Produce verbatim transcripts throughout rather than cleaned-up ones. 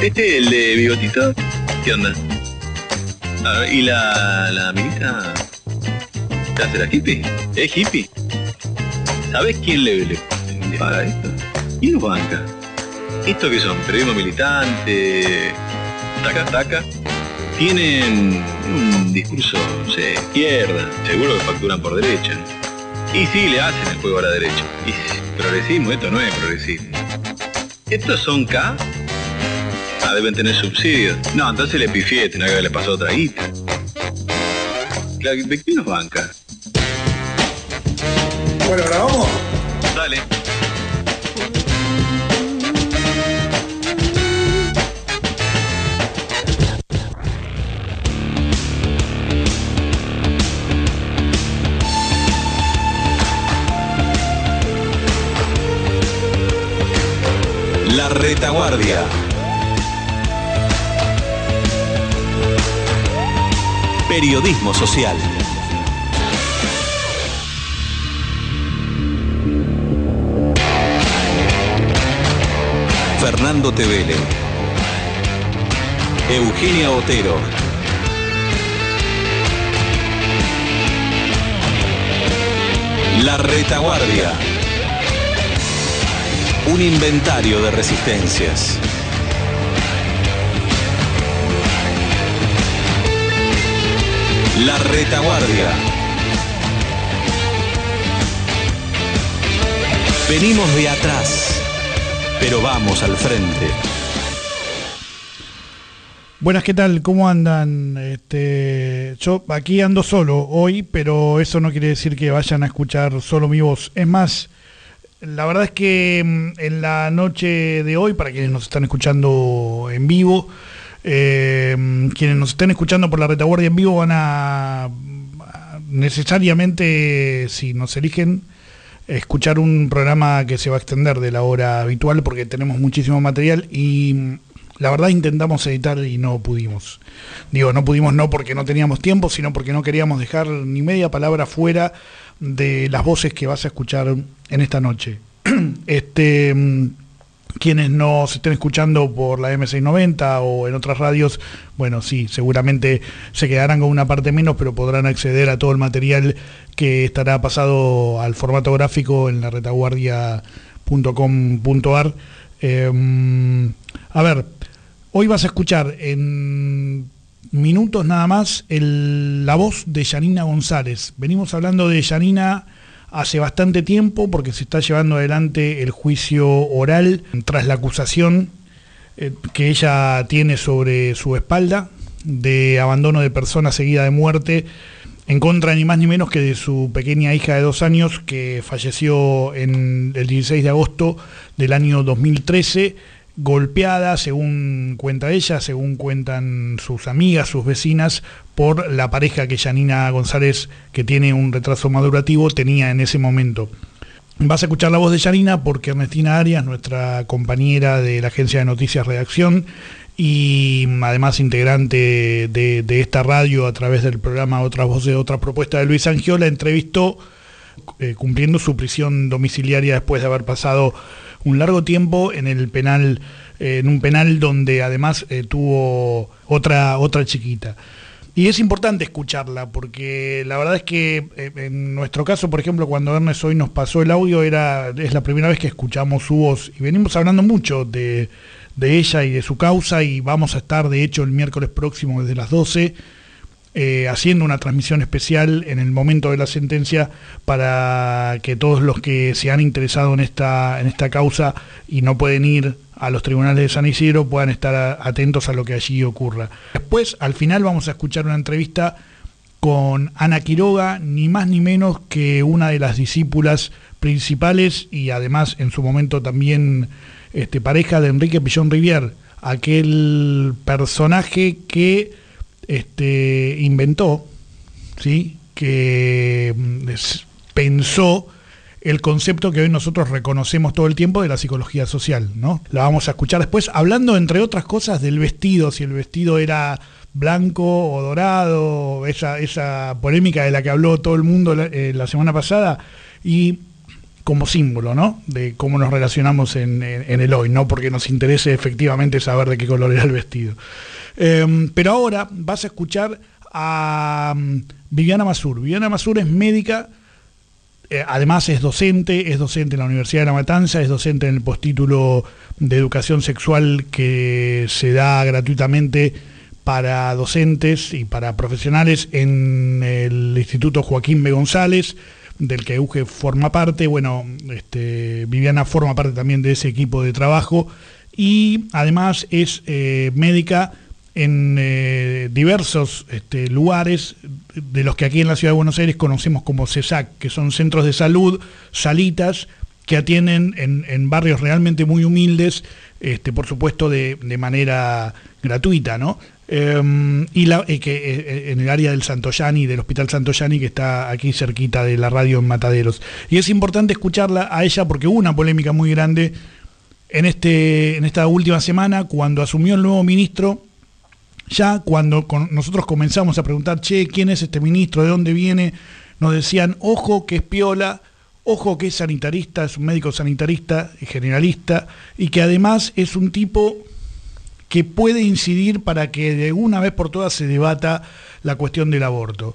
Este, el de bigotito, ¿qué onda? A ver, ¿y la, la minita? ¿Qué hace la hippie? ¿Es hippie? ¿Sabés quién le, le, le paga esto? ¿Quién los banca? ¿Esto qué son? ¿Periodismo militante? ¿Taca, taca? Tienen un discurso, no sé, izquierda. Seguro que facturan por derecha. Y sí, le hacen el juego a la derecha. Y progresismo, esto no es progresismo. ¿Estos son K? Ah, deben tener subsidios. No, entonces le pifié, tenía que haberle pasado otra guita. Claro, ¿de quién nos banca? Bueno, ¿ahora vamos? Dale. La Retaguardia. Periodismo social. Fernando Tevele, Eugenia Otero, La Retaguardia. Un inventario de resistencias. La Retaguardia. Venimos de atrás, pero vamos al frente. Buenas, ¿qué tal? ¿Cómo andan? Este, yo aquí ando solo hoy, pero eso no quiere decir que vayan a escuchar solo mi voz. Es más, la verdad es que en la noche de hoy, para quienes nos están escuchando en vivo, eh, quienes nos estén escuchando por la Retaguardia en vivo van a, a necesariamente, si nos eligen, escuchar un programa que se va a extender de la hora habitual porque tenemos muchísimo material y la verdad intentamos editar y no pudimos. Digo, no pudimos no porque no teníamos tiempo, sino porque no queríamos dejar ni media palabra fuera de las voces que vas a escuchar en esta noche. Este, quienes nos estén escuchando por la eme seiscientos noventa o en otras radios, bueno, sí, seguramente se quedarán con una parte menos, pero podrán acceder a todo el material que estará pasado al formato gráfico en la retaguardia punto com punto ar. Eh, a ver, hoy vas a escuchar en minutos nada más el, la voz de Yanina González. Venimos hablando de Yanina hace bastante tiempo porque se está llevando adelante el juicio oral tras la acusación eh, que ella tiene sobre su espalda de abandono de persona seguida de muerte en contra ni más ni menos que de su pequeña hija de dos años que falleció en el dieciséis de agosto del año dos mil trece, golpeada, según cuenta ella, según cuentan sus amigas, sus vecinas, por la pareja que Yanina González, que tiene un retraso madurativo, tenía en ese momento. Vas a escuchar la voz de Yanina porque Ernestina Arias, nuestra compañera de la agencia de noticias Redacción, y además integrante de, de esta radio a través del programa Otras Voces, Otra Propuesta de Luis Angiola, entrevistó eh, cumpliendo su prisión domiciliaria después de haber pasado un largo tiempo en el penal, eh, en un penal donde además eh, tuvo otra, otra chiquita. Y es importante escucharla porque la verdad es que eh, en nuestro caso, por ejemplo, cuando Ernest hoy nos pasó el audio, era es la primera vez que escuchamos su voz y venimos hablando mucho de, de ella y de su causa y vamos a estar de hecho el miércoles próximo desde las doce eh, haciendo una transmisión especial en el momento de la sentencia para que todos los que se han interesado en esta, en esta causa y no pueden ir a los tribunales de San Isidro puedan estar atentos a lo que allí ocurra. Después, al final, vamos a escuchar una entrevista con Ana Quiroga, ni más ni menos que una de las discípulas principales y además en su momento también este, pareja de Enrique Pillón Rivière, aquel personaje que este, inventó, ¿sí? que pensó el concepto que hoy nosotros reconocemos todo el tiempo de la psicología social, ¿no? La vamos a escuchar después, hablando entre otras cosas del vestido, si el vestido era blanco o dorado, esa, esa polémica de la que habló todo el mundo la, eh, la semana pasada, y como símbolo, ¿no? De cómo nos relacionamos en, en, en el hoy, no porque nos interese efectivamente saber de qué color era el vestido. Eh, pero ahora vas a escuchar a um, Viviana Masur. Viviana Masur es médica, eh, además es docente, es docente en la Universidad de La Matanza, es docente en el postítulo de Educación Sexual que se da gratuitamente para docentes y para profesionales en el Instituto Joaquín B. González, del que Euge forma parte. Bueno, este, Viviana forma parte también de ese equipo de trabajo y además es eh, médica en eh, diversos este, lugares de los que aquí en la Ciudad de Buenos Aires conocemos como CESAC, que son centros de salud, salitas, que atienden en, en barrios realmente muy humildes, este, por supuesto de, de manera gratuita, ¿no? Eh, y la, eh, que eh, en el área del Santoyani, del Hospital Santoyani, que está aquí cerquita de la radio en Mataderos. Y es importante escucharla a ella porque hubo una polémica muy grande en, este, en esta última semana cuando asumió el nuevo ministro. Ya cuando con, nosotros comenzamos a preguntar, che, ¿quién es este ministro? ¿De dónde viene? Nos decían, ojo que es piola, ojo que es sanitarista, es un médico sanitarista y generalista, y que además es un tipo que puede incidir para que de una vez por todas se debata la cuestión del aborto.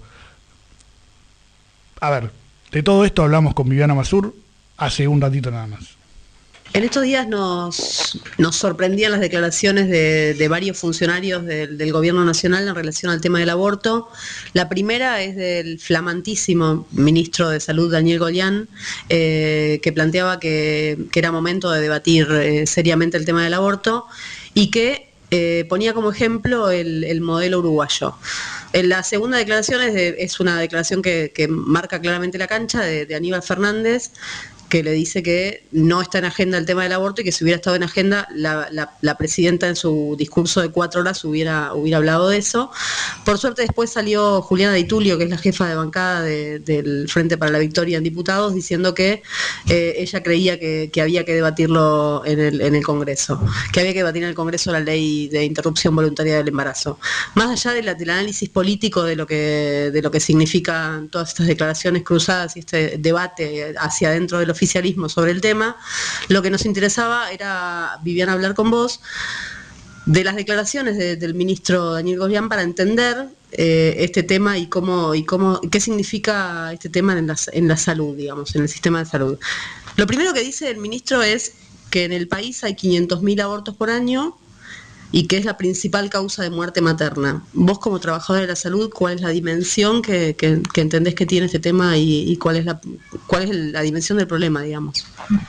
A ver, de todo esto hablamos con Viviana Masur hace un ratito nada más. En estos días nos, nos sorprendían las declaraciones de, de varios funcionarios del, del Gobierno Nacional en relación al tema del aborto. La primera es del flamantísimo ministro de Salud, Daniel Goyan, eh, que planteaba que, que era momento de debatir eh, seriamente el tema del aborto y que eh, ponía como ejemplo el, el modelo uruguayo. En la segunda declaración es, de, es una declaración que, que marca claramente la cancha de, de Aníbal Fernández, que le dice que no está en agenda el tema del aborto y que si hubiera estado en agenda, la, la, la presidenta en su discurso de cuatro horas hubiera, hubiera hablado de eso. Por suerte después salió Juliana Di Tulio, que es la jefa de bancada de, del Frente para la Victoria en Diputados, diciendo que eh, ella creía que, que había que debatirlo en el, en el Congreso, que había que debatir en el Congreso la ley de interrupción voluntaria del embarazo. Más allá de la, del análisis político de lo que, de lo que significan todas estas declaraciones cruzadas y este debate hacia adentro de los oficialismo sobre el tema, lo que nos interesaba era, Viviana, hablar con vos de las declaraciones de, del ministro Daniel Goyan para entender eh, este tema y cómo y cómo qué significa este tema en la, en la salud, digamos, en el sistema de salud. Lo primero que dice el ministro es que en el país hay quinientos mil abortos por año y que es la principal causa de muerte materna. Vos, como trabajadora de la salud, ¿cuál es la dimensión que, que, que entendés que tiene este tema y, y cuál es la cuál es la dimensión del problema, digamos?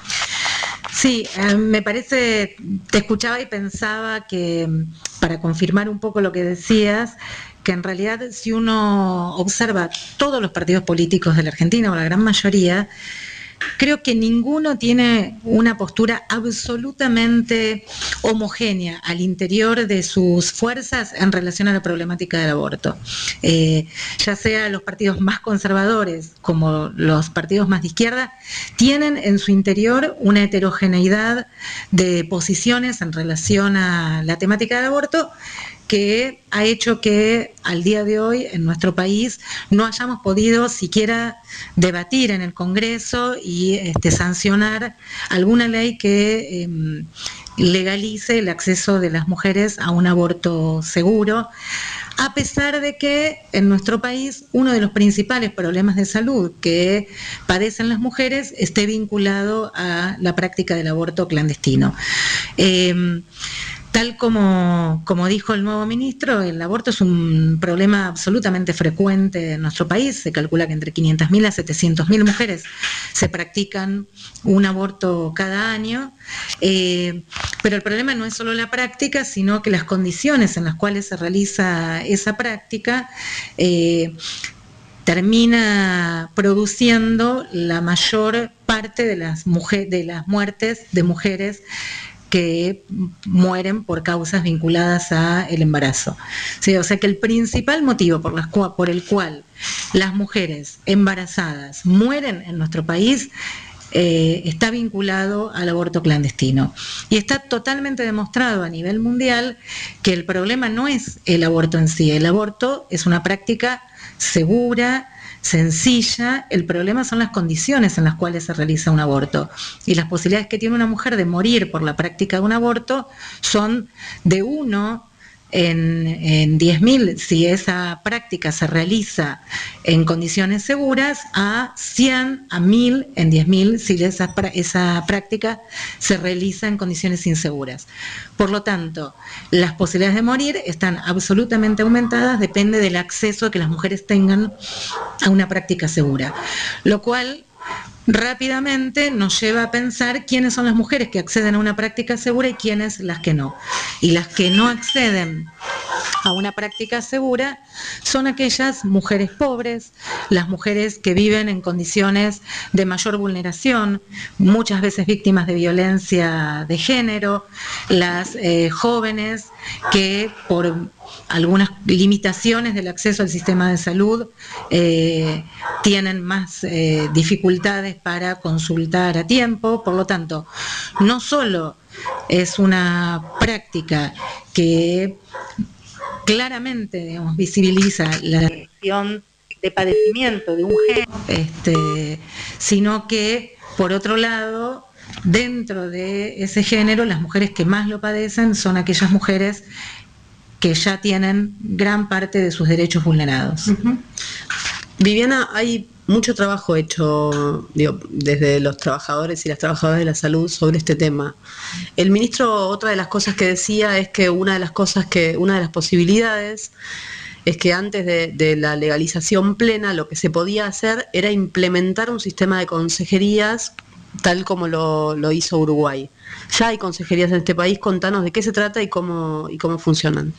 Sí, eh, me parece, te escuchaba y pensaba que, para confirmar un poco lo que decías, que en realidad si uno observa todos los partidos políticos de la Argentina, o la gran mayoría, creo que ninguno tiene una postura absolutamente homogénea al interior de sus fuerzas en relación a la problemática del aborto. Eh, ya sea los partidos más conservadores como los partidos más de izquierda, tienen en su interior una heterogeneidad de posiciones en relación a la temática del aborto que ha hecho que al día de hoy en nuestro país no hayamos podido siquiera debatir en el Congreso y este, sancionar alguna ley que eh, legalice el acceso de las mujeres a un aborto seguro, a pesar de que en nuestro país uno de los principales problemas de salud que padecen las mujeres esté vinculado a la práctica del aborto clandestino. Eh, Tal como, como dijo el nuevo ministro, el aborto es un problema absolutamente frecuente en nuestro país. Se calcula que entre quinientas mil a setecientas mil mujeres se practican un aborto cada año. Eh, pero el problema no es solo la práctica, sino que las condiciones en las cuales se realiza esa práctica eh, termina produciendo la mayor parte de las, mujer, de las muertes de mujeres que mueren por causas vinculadas al embarazo. Sí, o sea que el principal motivo por, las, por el cual las mujeres embarazadas mueren en nuestro país eh, está vinculado al aborto clandestino. Y está totalmente demostrado a nivel mundial que el problema no es el aborto en sí. El aborto es una práctica segura, sencilla, el problema son las condiciones en las cuales se realiza un aborto. Y las posibilidades que tiene una mujer de morir por la práctica de un aborto son de uno en, en diez mil, si esa práctica se realiza en condiciones seguras, a cien, a mil en diez mil, si esa, esa práctica se realiza en condiciones inseguras. Por lo tanto, las posibilidades de morir están absolutamente aumentadas, depende del acceso que las mujeres tengan a una práctica segura, lo cual rápidamente nos lleva a pensar quiénes son las mujeres que acceden a una práctica segura y quiénes las que no. Y las que no acceden a una práctica segura son aquellas mujeres pobres, las mujeres que viven en condiciones de mayor vulneración, muchas veces víctimas de violencia de género, las eh, jóvenes que por algunas limitaciones del acceso al sistema de salud eh, tienen más eh, dificultades para consultar a tiempo. Por lo tanto, no solo es una práctica que claramente, digamos, visibiliza la situación de padecimiento de un género, este, sino que, por otro lado, dentro de ese género, las mujeres que más lo padecen son aquellas mujeres que ya tienen gran parte de sus derechos vulnerados. Uh-huh. Viviana, hay mucho trabajo hecho, digo, desde los trabajadores y las trabajadoras de la salud sobre este tema. El ministro, otra de las cosas que decía es que una de las cosas que, una de las posibilidades es que antes de, de la legalización plena lo que se podía hacer era implementar un sistema de consejerías tal como lo, lo hizo Uruguay. Ya hay consejerías en este país, contanos de qué se trata y cómo, y cómo funcionan.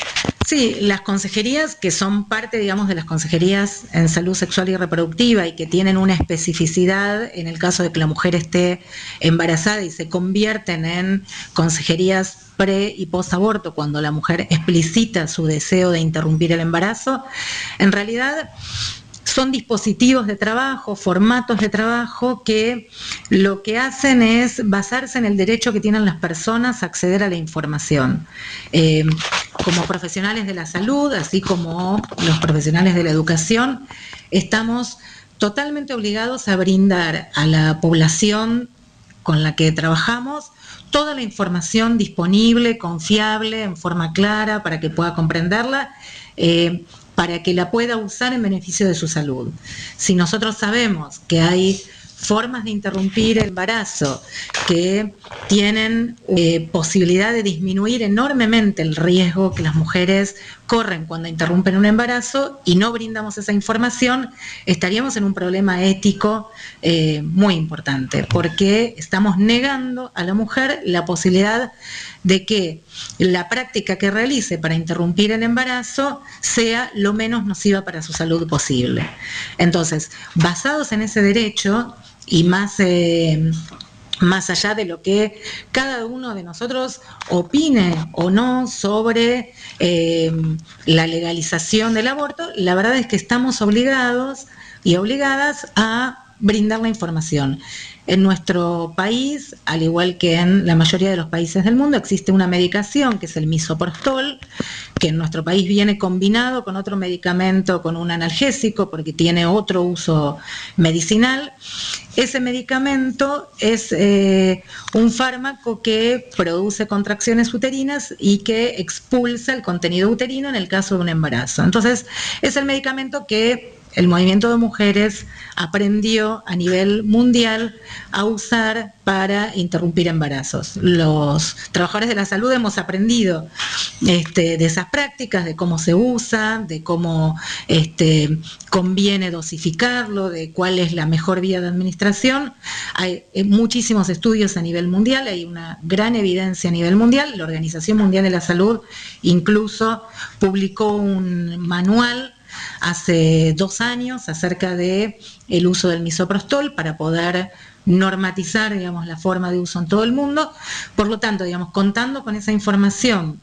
Sí, las consejerías que son parte, digamos, de las consejerías en salud sexual y reproductiva y que tienen una especificidad en el caso de que la mujer esté embarazada y se convierten en consejerías pre y posaborto cuando la mujer explicita su deseo de interrumpir el embarazo, en realidad son dispositivos de trabajo, formatos de trabajo que lo que hacen es basarse en el derecho que tienen las personas a acceder a la información. Eh, como profesionales de la salud, así como los profesionales de la educación, estamos totalmente obligados a brindar a la población con la que trabajamos toda la información disponible, confiable, en forma clara, para que pueda comprenderla, eh, para que la pueda usar en beneficio de su salud. Si nosotros sabemos que hay formas de interrumpir el embarazo que tienen eh, posibilidad de disminuir enormemente el riesgo que las mujeres corren cuando interrumpen un embarazo y no brindamos esa información, estaríamos en un problema ético eh, muy importante, porque estamos negando a la mujer la posibilidad de que la práctica que realice para interrumpir el embarazo sea lo menos nociva para su salud posible. Entonces, basados en ese derecho y más, eh, más allá de lo que cada uno de nosotros opine o no sobre eh, la legalización del aborto, la verdad es que estamos obligados y obligadas a brindar la información. En nuestro país, al igual que en la mayoría de los países del mundo, existe una medicación que es el misoprostol, que en nuestro país viene combinado con otro medicamento, con un analgésico, porque tiene otro uso medicinal. Ese medicamento es eh, un fármaco que produce contracciones uterinas y que expulsa el contenido uterino en el caso de un embarazo. Entonces, es el medicamento que el movimiento de mujeres aprendió a nivel mundial a usar para interrumpir embarazos. Los trabajadores de la salud hemos aprendido este, de esas prácticas, de cómo se usa, de cómo este, conviene dosificarlo, de cuál es la mejor vía de administración. Hay muchísimos estudios a nivel mundial, hay una gran evidencia a nivel mundial. La Organización Mundial de la Salud incluso publicó un manual hace dos años acerca de el uso del misoprostol para poder normatizar, digamos, la forma de uso en todo el mundo. Por lo tanto, digamos, contando con esa información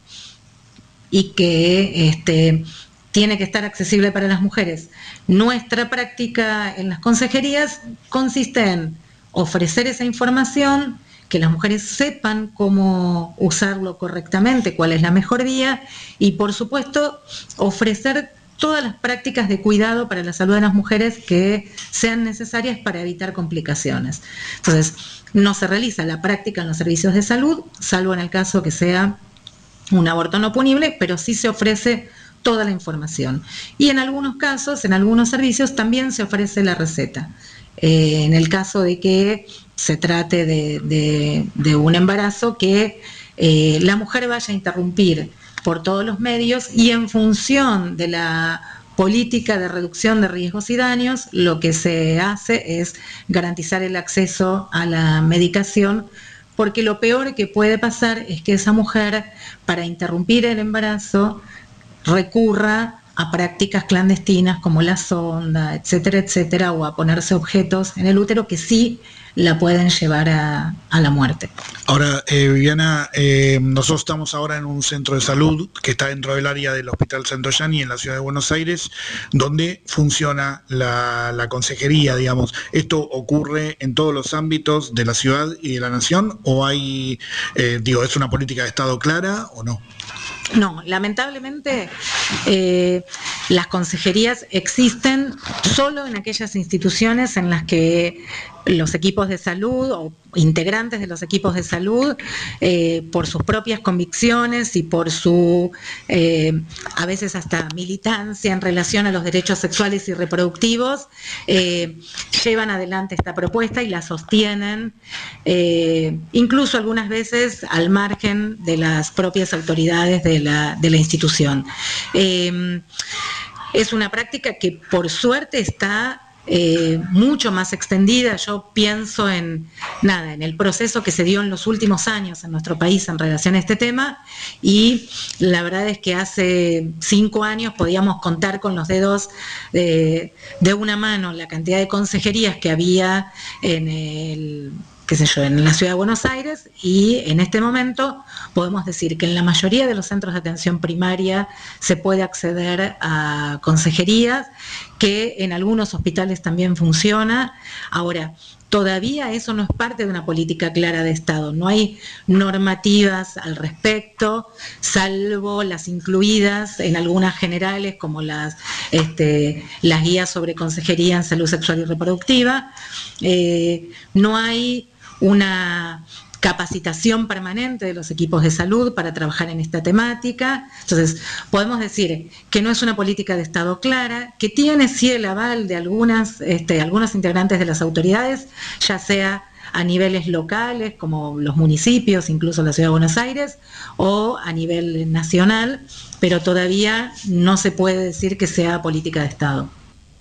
y que este, tiene que estar accesible para las mujeres, nuestra práctica en las consejerías consiste en ofrecer esa información, que las mujeres sepan cómo usarlo correctamente, cuál es la mejor vía y, por supuesto, ofrecer todas las prácticas de cuidado para la salud de las mujeres que sean necesarias para evitar complicaciones. Entonces, no se realiza la práctica en los servicios de salud, salvo en el caso que sea un aborto no punible, pero sí se ofrece toda la información. Y en algunos casos, en algunos servicios, también se ofrece la receta. Eh, en el caso de que se trate de, de, de un embarazo que eh, la mujer vaya a interrumpir por todos los medios, y en función de la política de reducción de riesgos y daños, lo que se hace es garantizar el acceso a la medicación, porque lo peor que puede pasar es que esa mujer, para interrumpir el embarazo, recurra a prácticas clandestinas como la sonda, etcétera, etcétera, o a ponerse objetos en el útero que sí la pueden llevar a, a la muerte. Ahora, eh, Viviana, eh, nosotros estamos ahora en un centro de salud que está dentro del área del Hospital Santoyani en la ciudad de Buenos Aires, donde funciona la, la consejería, digamos. ¿Esto ocurre en todos los ámbitos de la ciudad y de la nación, o hay, eh, digo, es una política de Estado clara o no? No, lamentablemente eh, las consejerías existen solo en aquellas instituciones en las que los equipos de salud o integrantes de los equipos de salud, eh, por sus propias convicciones y por su, eh, a veces hasta militancia en relación a los derechos sexuales y reproductivos, eh, llevan adelante esta propuesta y la sostienen, eh, incluso algunas veces al margen de las propias autoridades de la, de la institución. Eh, es una práctica que por suerte está Eh, mucho más extendida. Yo pienso en nada, en el proceso que se dio en los últimos años en nuestro país en relación a este tema, y la verdad es que hace cinco años podíamos contar con los dedos de, de una mano la cantidad de consejerías que había en el qué sé yo, en la ciudad de Buenos Aires, y en este momento podemos decir que en la mayoría de los centros de atención primaria se puede acceder a consejerías, que en algunos hospitales también funciona. Ahora, todavía eso no es parte de una política clara de Estado, no hay normativas al respecto, salvo las incluidas en algunas generales como las, este, las guías sobre consejería en salud sexual y reproductiva. Eh, no hay una capacitación permanente de los equipos de salud para trabajar en esta temática. Entonces, podemos decir que no es una política de Estado clara, que tiene sí el aval de algunas, este, algunos integrantes de las autoridades, ya sea a niveles locales, como los municipios, incluso la Ciudad de Buenos Aires, o a nivel nacional, pero todavía no se puede decir que sea política de Estado.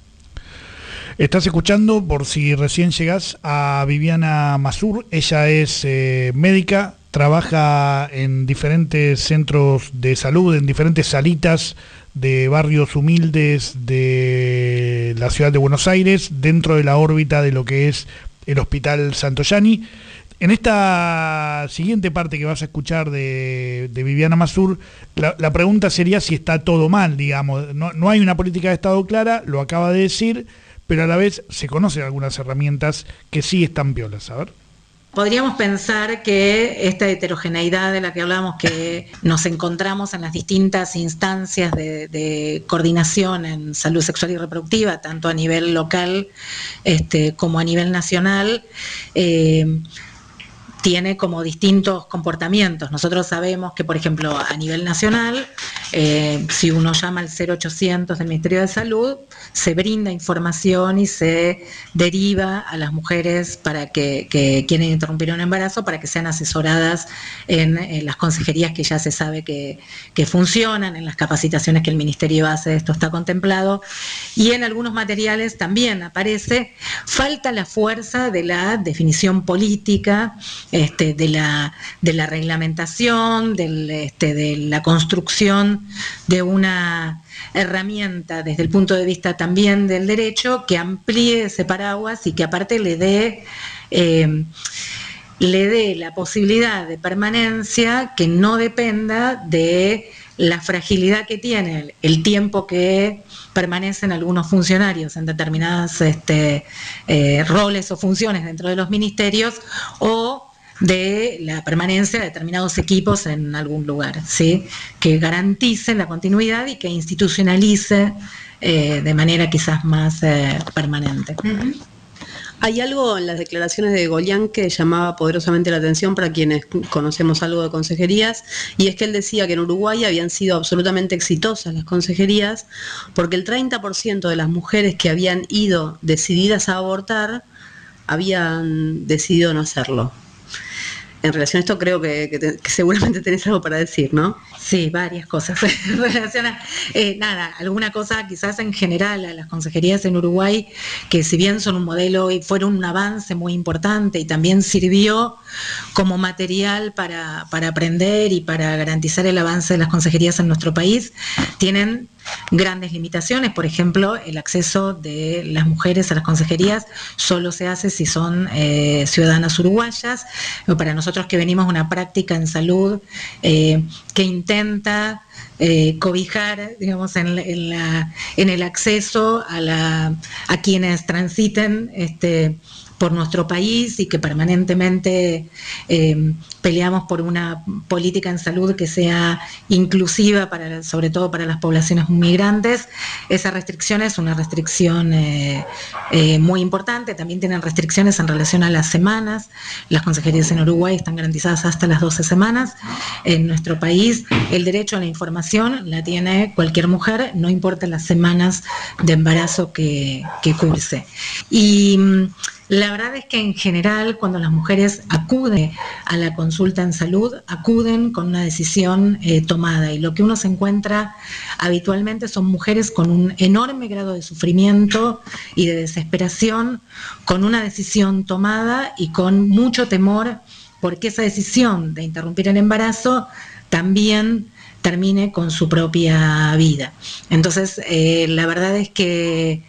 Estás escuchando, por si recién llegás, a Viviana Mazur. Ella es eh, médica, trabaja en diferentes centros de salud, en diferentes salitas de barrios humildes de la ciudad de Buenos Aires, dentro de la órbita de lo que es el Hospital Santoyani. En esta siguiente parte que vas a escuchar de, de Viviana Mazur, la, la pregunta sería si está todo mal, digamos. No, no hay una política de Estado clara, lo acaba de decir, pero a la vez se conocen algunas herramientas que sí están piolas. A ver. Podríamos pensar que esta heterogeneidad de la que hablamos, que nos encontramos en las distintas instancias de, de coordinación en salud sexual y reproductiva, tanto a nivel local este, como a nivel nacional, eh, tiene como distintos comportamientos. Nosotros sabemos que, por ejemplo, a nivel nacional, eh, si uno llama al cero ochocientos del Ministerio de Salud, se brinda información y se deriva a las mujeres para que, que quieren interrumpir un embarazo, para que sean asesoradas en, en las consejerías que ya se sabe que, que funcionan, en las capacitaciones que el Ministerio hace, esto está contemplado, y en algunos materiales también aparece. Falta la fuerza de la definición política, Este, de la de la reglamentación, del, este, de la construcción de una herramienta desde el punto de vista también del derecho que amplíe ese paraguas y que aparte le dé eh, le dé la posibilidad de permanencia que no dependa de la fragilidad que tiene el, el tiempo que permanecen algunos funcionarios en determinadas este, eh, roles o funciones dentro de los ministerios, o de la permanencia de determinados equipos en algún lugar, ¿sí? Que garantice la continuidad y que institucionalice eh, de manera quizás más eh, permanente. Uh-huh. Hay algo en las declaraciones de Golián que llamaba poderosamente la atención para quienes conocemos algo de consejerías, y es que él decía que en Uruguay habían sido absolutamente exitosas las consejerías porque el treinta por ciento de las mujeres que habían ido decididas a abortar habían decidido no hacerlo. En relación a esto creo que, que, te, que seguramente tenés algo para decir, ¿no? Sí, varias cosas en relación a, eh, nada, alguna cosa quizás en general a las consejerías en Uruguay, que si bien son un modelo y fueron un avance muy importante y también sirvió como material para, para aprender y para garantizar el avance de las consejerías en nuestro país, tienen grandes limitaciones. Por ejemplo, el acceso de las mujeres a las consejerías solo se hace si son eh, ciudadanas uruguayas. Para nosotros que venimos de una práctica en salud eh, que intenta eh, cobijar, digamos, en, en, la, en el acceso a, la, a quienes transiten este, por nuestro país y que permanentemente eh, peleamos por una política en salud que sea inclusiva, para, sobre todo para las poblaciones migrantes. Esa restricción es una restricción eh, eh, muy importante. También tienen restricciones en relación a las semanas. Las consejerías en Uruguay están garantizadas hasta las doce semanas. En nuestro país el derecho a la información la tiene cualquier mujer, no importa las semanas de embarazo que, que curse. Y la verdad es que en general cuando las mujeres acuden a la consulta en salud, acuden con una decisión eh, tomada, y lo que uno se encuentra habitualmente son mujeres con un enorme grado de sufrimiento y de desesperación, con una decisión tomada y con mucho temor porque esa decisión de interrumpir el embarazo también termine con su propia vida. Entonces, eh, la verdad es que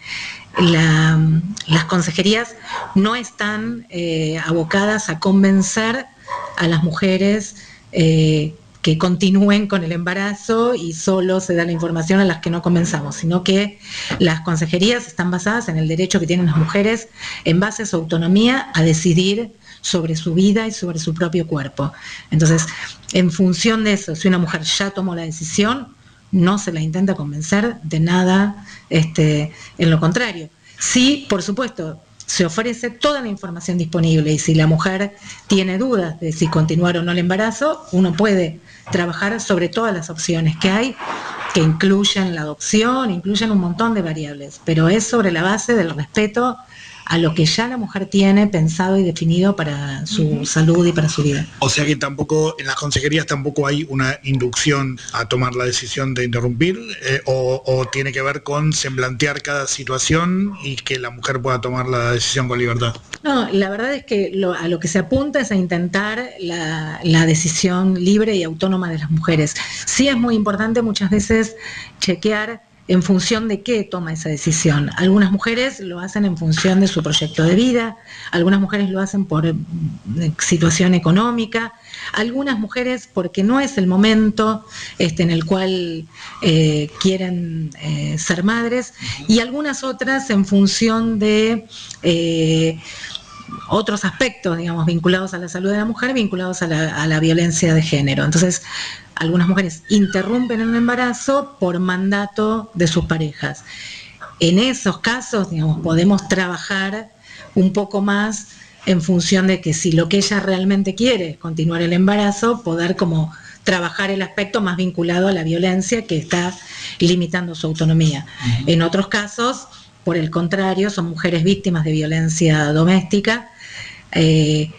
La, las consejerías no están eh, abocadas a convencer a las mujeres eh, que continúen con el embarazo y solo se da la información a las que no comenzamos, sino que las consejerías están basadas en el derecho que tienen las mujeres en base a su autonomía a decidir sobre su vida y sobre su propio cuerpo. Entonces, en función de eso, si una mujer ya tomó la decisión, no se la intenta convencer de nada, este, en lo contrario. Sí, por supuesto, se ofrece toda la información disponible, y si la mujer tiene dudas de si continuar o no el embarazo, uno puede trabajar sobre todas las opciones que hay, que incluyen la adopción, incluyen un montón de variables, pero es sobre la base del respeto a lo que ya la mujer tiene pensado y definido para su uh-huh. salud y para su vida. O sea que tampoco, en las consejerías tampoco hay una inducción a tomar la decisión de interrumpir, eh, o, o tiene que ver con semblantear cada situación y que la mujer pueda tomar la decisión con libertad. No, la verdad es que lo, a lo que se apunta es a intentar la, la decisión libre y autónoma de las mujeres. Sí es muy importante muchas veces chequear en función de qué toma esa decisión. Algunas mujeres lo hacen en función de su proyecto de vida, algunas mujeres lo hacen por situación económica, algunas mujeres porque no es el momento este, en el cual eh, quieren eh, ser madres, y algunas otras en función de eh, otros aspectos, digamos, vinculados a la salud de la mujer, vinculados a la, a la violencia de género. Entonces, algunas mujeres interrumpen el embarazo por mandato de sus parejas. En esos casos, digamos, podemos trabajar un poco más en función de que si lo que ella realmente quiere es continuar el embarazo, poder como trabajar el aspecto más vinculado a la violencia que está limitando su autonomía. Uh-huh. En otros casos, por el contrario, son mujeres víctimas de violencia doméstica, eh,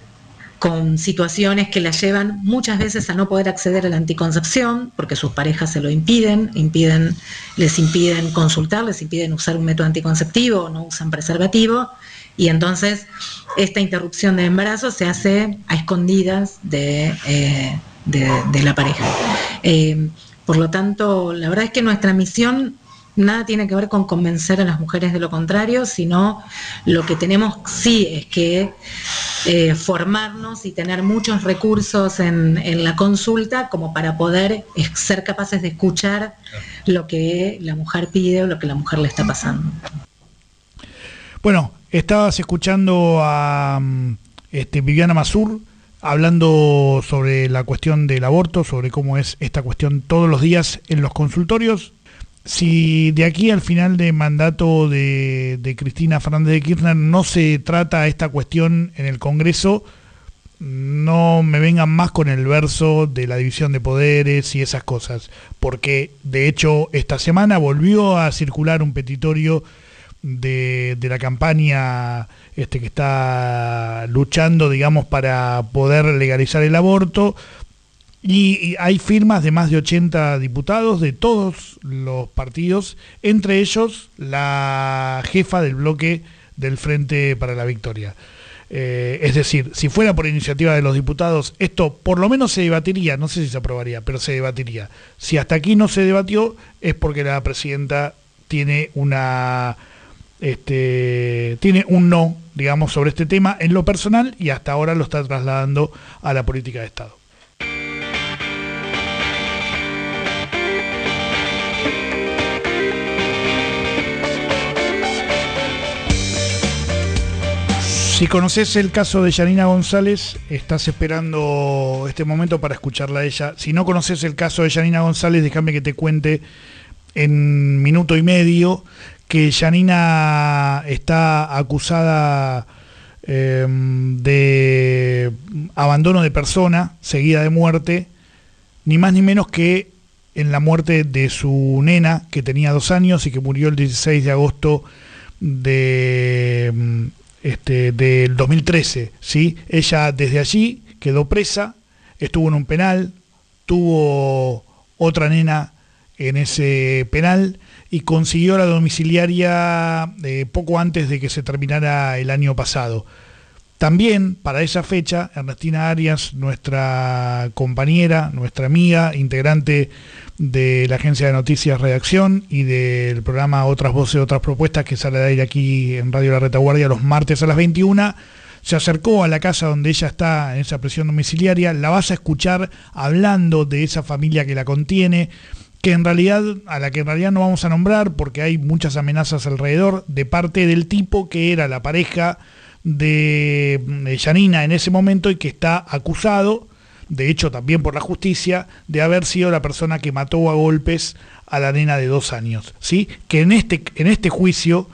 con situaciones que las llevan muchas veces a no poder acceder a la anticoncepción porque sus parejas se lo impiden, impiden, les impiden consultar, les impiden usar un método anticonceptivo, no usan preservativo, y entonces esta interrupción del embarazo se hace a escondidas de, eh, de, de la pareja. Eh, por lo tanto, la verdad es que nuestra misión nada tiene que ver con convencer a las mujeres de lo contrario, sino lo que tenemos sí es que eh, formarnos y tener muchos recursos en, en la consulta como para poder ser capaces de escuchar lo que la mujer pide o lo que la mujer le está pasando. Bueno, estabas escuchando a este, Viviana Mazur, hablando sobre la cuestión del aborto, sobre cómo es esta cuestión todos los días en los consultorios. Si de aquí al final de mandato de, de Cristina Fernández de Kirchner no se trata esta cuestión en el Congreso, no me vengan más con el verso de la división de poderes y esas cosas, porque de hecho esta semana volvió a circular un petitorio de, de la campaña este, que está luchando, digamos, para poder legalizar el aborto, y, y hay firmas de más de ochenta diputados de todos los partidos, entre ellos la jefa del bloque del Frente para la Victoria. Eh, es decir, si fuera por iniciativa de los diputados, esto por lo menos se debatiría, no sé si se aprobaría, pero se debatiría. Si hasta aquí no se debatió, es porque la presidenta tiene una este, tiene un no, digamos, sobre este tema en lo personal, y hasta ahora lo está trasladando a la política de Estado. Si conoces el caso de Yanina González, estás esperando este momento para escucharla a ella. Si no conoces el caso de Yanina González, déjame que te cuente en minuto y medio que Yanina está acusada eh, de abandono de persona, seguida de muerte, ni más ni menos que en la muerte de su nena, que tenía dos años y que murió el dieciséis de agosto de... Este, del dos mil trece, ¿sí? Ella desde allí quedó presa, estuvo en un penal, tuvo otra nena en ese penal y consiguió la domiciliaria eh, poco antes de que se terminara el año pasado. También para esa fecha, Ernestina Arias, nuestra compañera, nuestra amiga, integrante de la agencia de noticias Redacción y del programa Otras Voces, Otras Propuestas, que sale de aire aquí en Radio La Retaguardia los martes a las veintiuna, se acercó a la casa donde ella está en esa prisión domiciliaria. La vas a escuchar hablando de esa familia que la contiene, que en realidad, a la que en realidad no vamos a nombrar porque hay muchas amenazas alrededor, de parte del tipo que era la pareja de, de Yanina en ese momento y que está acusado, de hecho también por la justicia, de haber sido la persona que mató a golpes a la nena de dos años, ¿sí? Que en este, en este juicio,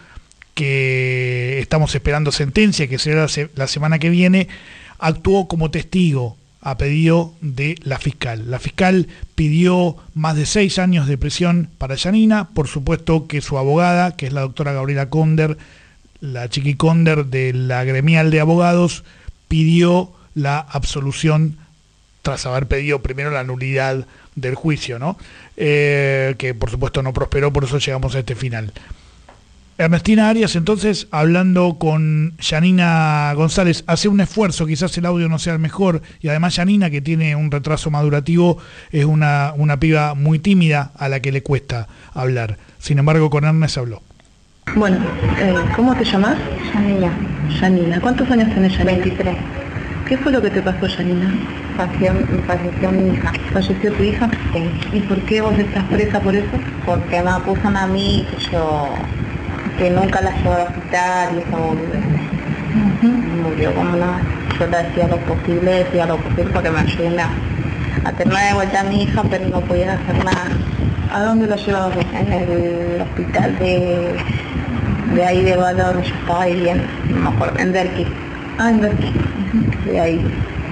que estamos esperando sentencia, que será la, se, la semana que viene, actuó como testigo a pedido de la fiscal. La fiscal pidió más de seis años de prisión para Yanina, por supuesto que su abogada, que es la doctora Gabriela Conder, la Chiqui Conder de la gremial de abogados, pidió la absolución tras haber pedido primero la nulidad del juicio, ¿no? Eh, que por supuesto no prosperó, por eso llegamos a este final. Ernestina Arias, entonces, hablando con Yanina González, hace un esfuerzo, quizás el audio no sea el mejor, y además Yanina, que tiene un retraso madurativo, es una, una piba muy tímida a la que le cuesta hablar. Sin embargo, con Ernest habló. Bueno, eh, ¿cómo te llamas? Yanina. Yanina. ¿Cuántos años tenés, Yanina? veintitrés. ¿Qué fue lo que te pasó, Yanina? Falleció, falleció mi hija. ¿Falleció tu hija? Sí. ¿Y por qué vos estás presa por eso? Porque me acusan a mí que yo, que nunca la llevo al hospital y esa boludez. Uh-huh. Murió como una... Yo le decía lo posible, decía lo posible para que me ayuden a, a tener de vuelta a mi hija, pero no podía hacer nada. ¿A dónde la llevabas vos? En el hospital de... de ahí de Valor, donde yo estaba viviendo, no me acuerdo, en Derqui. Ah, en Derqui. De ahí.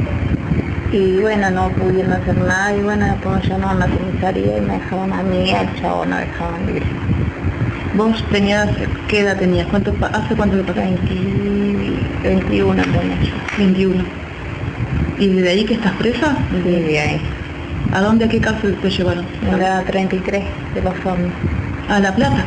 Y bueno, no pudiendo hacer nada, y bueno, después me llamaron a la comisaría y me dejaban a mí, al chavo no dejaban libre. ¿Vos tenías, qué edad tenías? ¿Cuánto, ¿Hace cuánto que pasó? veintiuno tenía yo. veintiuno. ¿Y desde ahí que estás presa? Sí, de ahí. ¿A dónde, a qué cárcel te llevaron? En la treinta y tres de los Hornos. ¿A La Plata?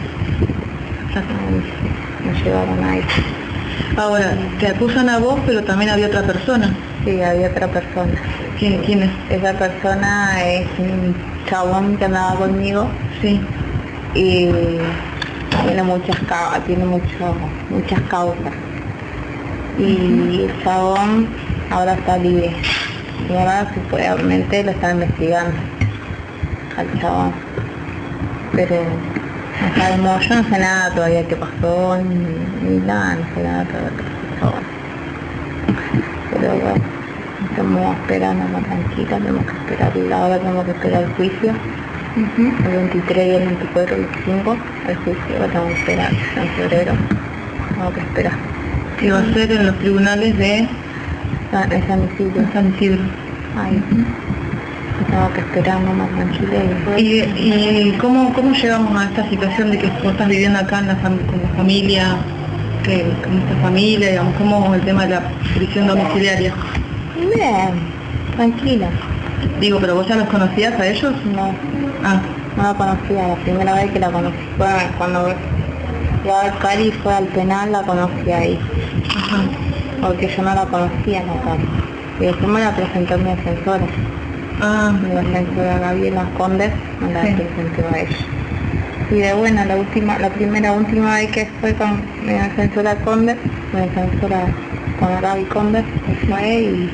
Me llevaron ahí. Ahora, te acusan a vos, pero también había otra persona. Sí, había otra persona. ¿Quién, quién es? Esa persona es un chabón que andaba conmigo. Sí. Y tiene muchas tiene mucho, muchas causas. Y uh-huh. El chabón ahora está libre. Y ahora supuestamente lo están investigando al chabón. Pero no sabemos, yo no sé nada todavía qué pasó, ni, ni nada, no sé nada todavía qué pasó. Pero bueno, Estamos esperando más tranquila, tenemos que esperar, ahora tenemos que esperar el juicio. Uh-huh. El veintitrés y el veinticuatro, el veinticinco, el juicio, ahora tenemos que esperar, en febrero, tenemos que esperar. ¿Y va a ser en los tribunales de San, de San Isidro? De San Isidro. Ahí. Uh-huh. Tenemos que esperar más tranquila. ¿Y, y cómo, cómo llegamos a esta situación de que vos estás viviendo acá en la fam- con la familia, que, con nuestra familia, digamos, cómo el tema de la prisión domiciliaria? Bien, tranquila. Digo, ¿pero vos ya los conocías a ellos? No, ah. no la conocía, la primera vez que la conocí fue cuando ya Cari fue al penal, la conocí ahí. Ajá. Porque yo no la conocía, la Cari. Y después me la presentó mi ascensora. Ah. Mi ascensora Gabriela Condes, me la sí. presentó a ella. Y de bueno, la última, la primera última vez que fue con mi ascensora Condes, mi ascensora con la Gaby Condes, fue y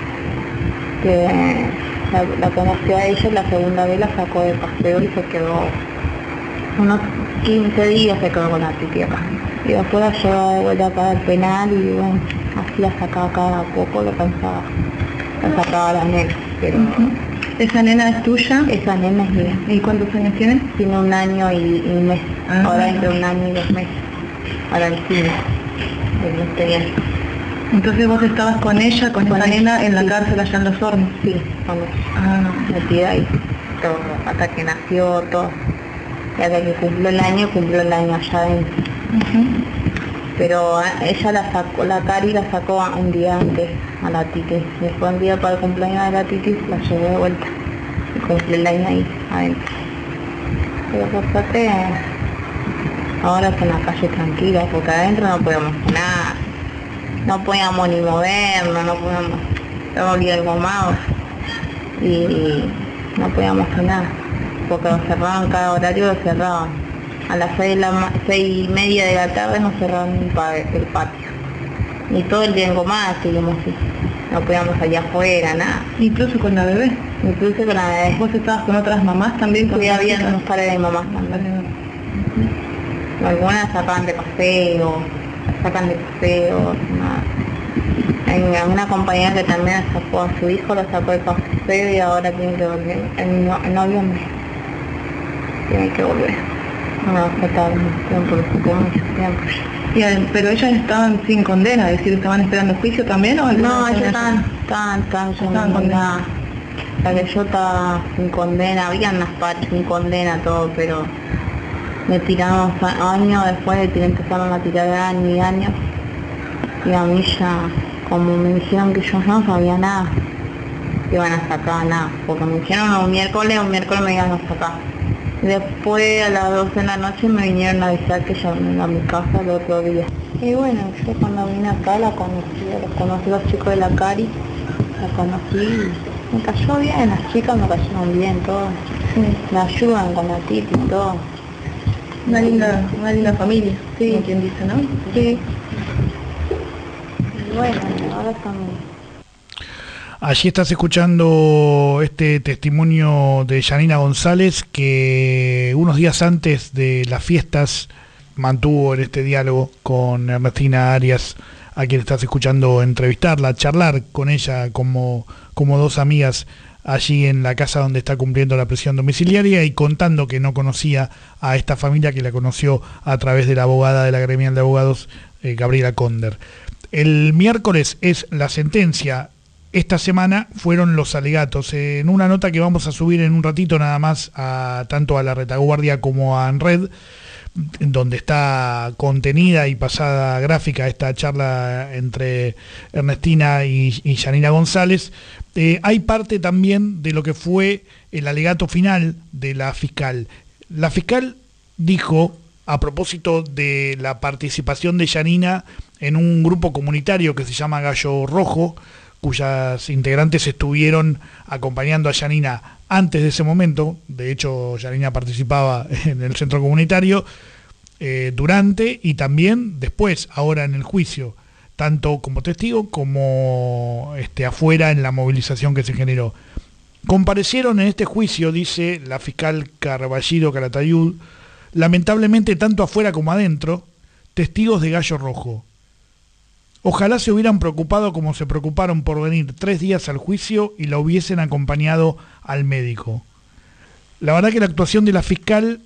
que la, la conoció a ella y la segunda vez la sacó de paseo y se quedó unos quince días se quedó con la titi acá. Y después la llevaba de vuelta acá al penal y bueno, así la sacaba cada poco, lo pensaba, la sacaba la nena. Pero uh-huh. ¿Esa nena es tuya? Esa nena es mía. ¿Y cuántos años tiene? Tiene un año y, y un mes. Ah, ahora entre un año y dos meses. Ahora el cine. El mes que viene. Entonces vos estabas con ella, con, con esa ella, nena en la sí. cárcel allá en Los Hornos. Sí, con ella. Ah, metida ahí. Todo, hasta que nació, todo. Y hasta que cumplió el año, cumplió el año allá adentro. Uh-huh. Pero ella la sacó, la Cari la sacó un día antes a la Titi. Después un día para el cumpleaños de la Titi la llevé de vuelta. Y cumplió el año ahí adentro. Pero por suerte ahora está en la calle tranquila, porque adentro no podemos nada. No podíamos ni movernos, no podíamos, estábamos bien gomados y no podíamos hacer nada, porque nos cerraban cada horario, lo cerraban. A las seis, de la, seis y media de la tarde nos cerraban el patio. Y todo el día engomada seguimos así. No podíamos salir afuera, nada. Incluso con la bebé. Incluso con la bebé. ¿Vos estabas con otras mamás también? Sí, había unos pares de mamás también. Uh-huh. Algunas sacaban de paseo, sacan de paseo, hay una compañera que también sacó a su hijo, lo sacó de paseo y ahora tiene que volver en, en noviembre. Tiene que volver. No, falta mucho tiempo, falta mucho tiempo. Y, pero ellas estaban sin condena, es decir, ¿estaban esperando juicio también o no? Ellas estaban, estaban, estaban, estaban condenadas. La que yo estaba sin condena, había unas partes sin condena, todo, pero me tiramos años después, de empezaron a tirar años y años. Y a mí ya, como me dijeron que yo no sabía nada, que iban a sacar nada, porque me dijeron un miércoles, un miércoles me iban a sacar. Después a las doce de la noche me vinieron a avisar que yo venía a mi casa el otro día. Y bueno, yo cuando vine acá la conocí, los conocí a los chicos de la Cari, la conocí y me cayó bien, las chicas me cayeron bien, todo. Sí. Me ayudan con la titi y todo. Una linda, una linda familia, sí, como quien dice, ¿no? Sí. Y bueno, ahora estamos... Allí estás escuchando este testimonio de Yanina González, que unos días antes de las fiestas mantuvo en este diálogo con Ernestina Arias, a quien estás escuchando entrevistarla, charlar con ella como, como dos amigas allí en la casa donde está cumpliendo la prisión domiciliaria y contando que no conocía a esta familia, que la conoció a través de la abogada de la gremial de abogados, eh, Gabriela Conder. El miércoles es la sentencia. Esta semana fueron los alegatos. Eh, en una nota que vamos a subir en un ratito nada más, a, tanto a la retaguardia como a Enred, donde está contenida y pasada gráfica esta charla entre Ernestina y, y Yanina González, eh, hay parte también de lo que fue el alegato final de la fiscal. La fiscal dijo, a propósito de la participación de Yanina en un grupo comunitario que se llama Gallo Rojo, cuyas integrantes estuvieron acompañando a Yanina antes de ese momento. De hecho, Yanina participaba en el centro comunitario eh, durante y también después, ahora en el juicio, tanto como testigo como este, afuera en la movilización que se generó. Comparecieron en este juicio, dice la fiscal Carballido Calatayud, lamentablemente tanto afuera como adentro, testigos de Gallo Rojo. Ojalá se hubieran preocupado como se preocuparon por venir tres días al juicio y la hubiesen acompañado al médico. La verdad que la actuación de la fiscal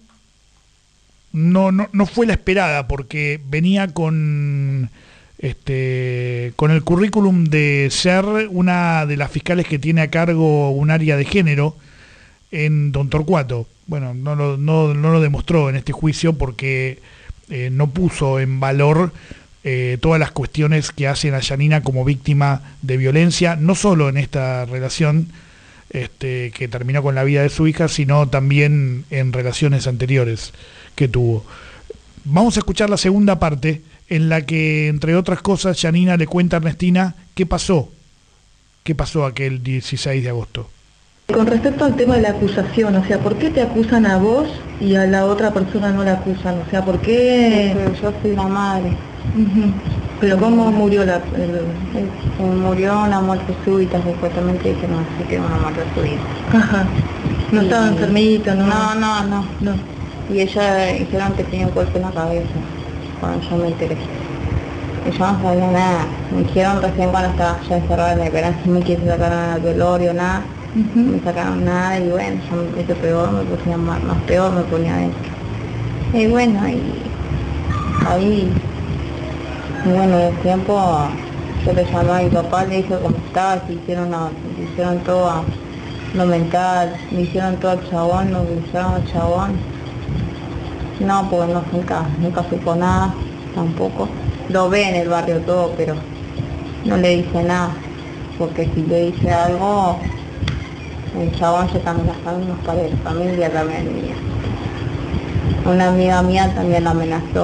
no, no, no fue la esperada, porque venía con, este, con el currículum de ser una de las fiscales que tiene a cargo un área de género en Don Torcuato. Bueno, no lo, no, no lo demostró en este juicio porque eh, no puso en valor eh, todas las cuestiones que hacen a Yanina como víctima de violencia, no solo en esta relación este, que terminó con la vida de su hija, sino también en relaciones anteriores que tuvo. Vamos a escuchar la segunda parte, en la que, entre otras cosas, Yanina le cuenta a Ernestina qué pasó, qué pasó aquel dieciséis de agosto. Con respecto al tema de la acusación, o sea, ¿por qué te acusan a vos y a la otra persona no la acusan? O sea, ¿por qué...? Porque yo soy la madre. Uh-huh. ¿Pero cómo murió la...? El... Se murió una muerte súbita, supuestamente dijeron así que era una muerte súbita. Ajá. ¿No y... estaba enfermita? No, no, no, no. no. Y ella dijeron que tenía un golpe en la cabeza, cuando yo me enteré. Y yo no sabía nada. Me dijeron recién cuando estaba ya encerrada, me esperan si me quieren sacar al velorio, nada. Uh-huh. Me sacaron nada y bueno, yo me puse peor, me ponía más, más peor, me ponía adentro. Y bueno, y ahí, y bueno, de tiempo yo le llamé a mi papá, le dije cómo estaba, se hicieron, a, se hicieron todo lo mental, me hicieron todo al chabón, lo que hicieron al chabón. No, porque no, nunca, nunca supo nada, tampoco. Lo ve en el barrio todo, pero no le dice nada, porque si le dice algo, el chabón ya también las amenazó, para la familia también mía. Una amiga mía también la amenazó.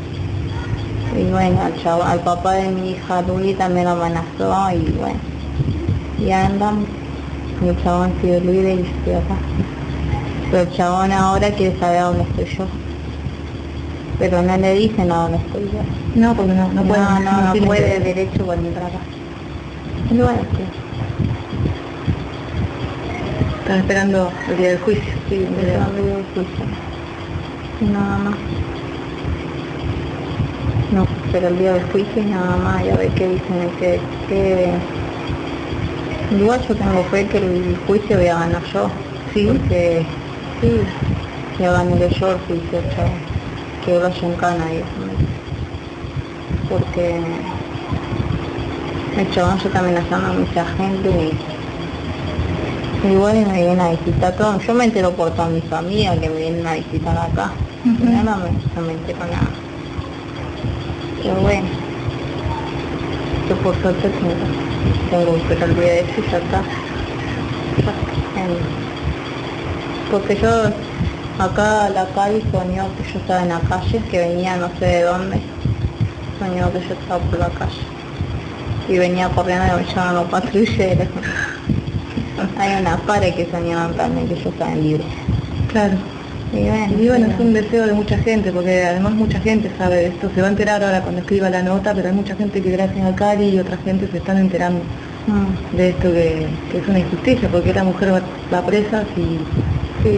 Y bueno, al, chabón, al papá de mi hija Luis también la amenazó y bueno. Y andamos. Y el chabón sigue libre y estoy acá. Pero el chabón ahora quiere saber a dónde estoy yo. Pero no le dicen a dónde estoy yo. No, porque no, no puede. No, no, no, no puede que... derecho por entrar acá. Y bueno, sí. Están esperando el día del juicio. Sí, esperando el día del juicio. Nada más. No, pero el día del juicio y nada más, ya ve que dicen que, que... Igual yo tengo fe que el juicio voy a ganar yo. Sí. Porque, sí, voy a ganar yo el juicio, chaval. Que lo haya en cana y eso. Porque el chabón yo también llama a mucha gente y igual me vienen a visitar todo. Yo me entero por toda mi familia que me vienen a visitar acá. Uh-huh. No, no, me, no me entero nada. Pero bueno, yo por suerte tengo, tengo que esperar el día de eso y ya está. Porque yo acá a la calle soñó que yo estaba en la calle, que venía no sé de dónde. Soñó que yo estaba por la calle. Y venía corriendo y me llamaban los patrulleros. Hay unas pares que soñaban también que yo estaba en libre. Claro. Y bueno, y bueno, sí, es un deseo de mucha gente, porque además mucha gente sabe de esto. Se va a enterar ahora cuando escriba la nota, pero hay mucha gente que gracias a Cari y otra gente se están enterando mm. de esto que, que es una injusticia, porque la mujer va, va presa y... Sí,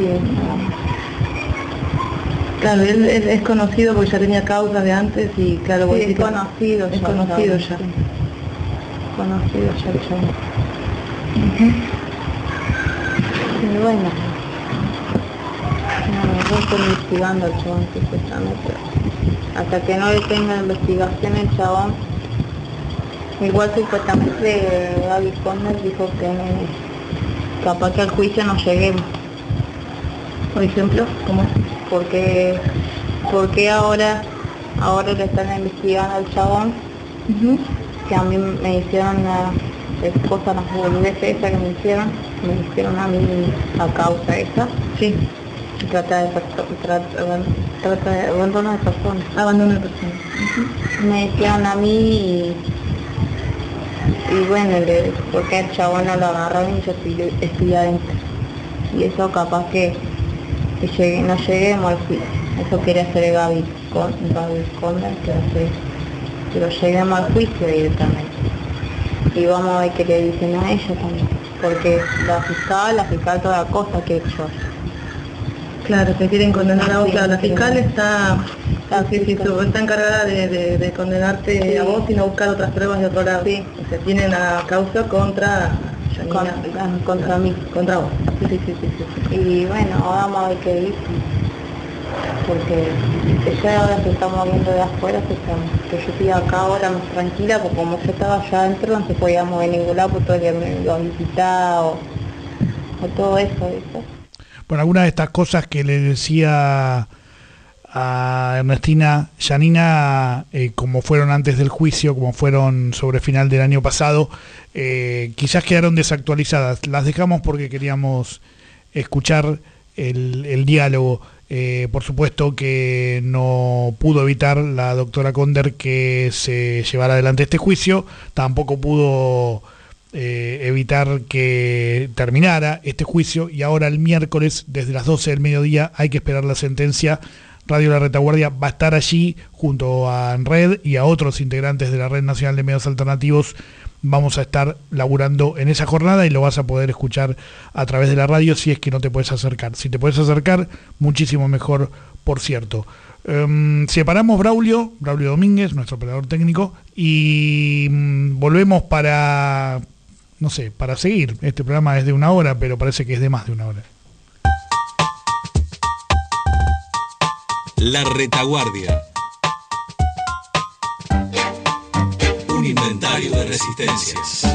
claro, él, él es conocido porque ya tenía causas de antes y claro... Sí, es conocido, es ya, conocido ya. ya. Sí. Conocido ya, ya. Uh-huh. Y bueno, no, yo estoy investigando al chabón supuestamente, pero hasta que no le tenga investigación el chabón, igual supuestamente Gaby Conner dijo que capaz que al juicio no lleguemos. Por ejemplo, ¿cómo? Porque, porque ahora, ahora le están investigando al chabón, uh-huh. que a mí me hicieron la cosa, las boludeces esas que me hicieron, me hicieron a mí a causa esa. Sí. Trata de trata, trata de abandono de personas. Abandono de personas. Uh-huh. Me hicieron a mí y, y bueno, le, porque el chabón no lo agarraron y yo estoy, estoy adentro. Y eso capaz que, que llegue, no lleguemos al juicio. Eso quiere hacer Gaby con Gaby Conner, que hace que lo lleguemos al juicio directamente. Y vamos a ver qué le dicen a ella también. Porque la fiscal, la fiscal toda cosa que he hecho. Claro, que quieren condenar a vos, claro, la fiscal está, sí, sí, su- está encargada de, de, de condenarte Sí. a vos y no buscar otras pruebas de otro lado. Sí. O sea, tienen la causa contra Con- Janina, contra mí. contra vos. Sí, sí, sí, sí, sí, sí. Y bueno, ahora vamos a ver qué dice. Porque ya ahora se está moviendo de afuera, se está- que yo estoy acá ahora más tranquila, porque como yo estaba allá adentro no se podía mover en ningún lado, porque todo el día me iba a visitar o, o todo eso, ¿viste? Bueno, algunas de estas cosas que le decía a Ernestina Janina, eh, como fueron antes del juicio, como fueron sobre final del año pasado, eh, quizás quedaron desactualizadas. Las dejamos porque queríamos escuchar el, el diálogo. Eh, por supuesto que no pudo evitar la doctora Conder que se llevara adelante este juicio, tampoco pudo eh, evitar que terminara este juicio, y ahora el miércoles desde las doce del mediodía hay que esperar la sentencia. Radio La Retaguardia va a estar allí junto a Red y a otros integrantes de la Red Nacional de Medios Alternativos. Vamos a estar laburando en esa jornada y lo vas a poder escuchar a través de la radio si es que no te puedes acercar. Si te puedes acercar, muchísimo mejor, por cierto. Um, separamos Braulio, Braulio Domínguez, nuestro operador técnico, y um, volvemos para, no sé, para seguir. Este programa es de una hora, pero parece que es de más de una hora. La Retaguardia. Un inventario de resistencias.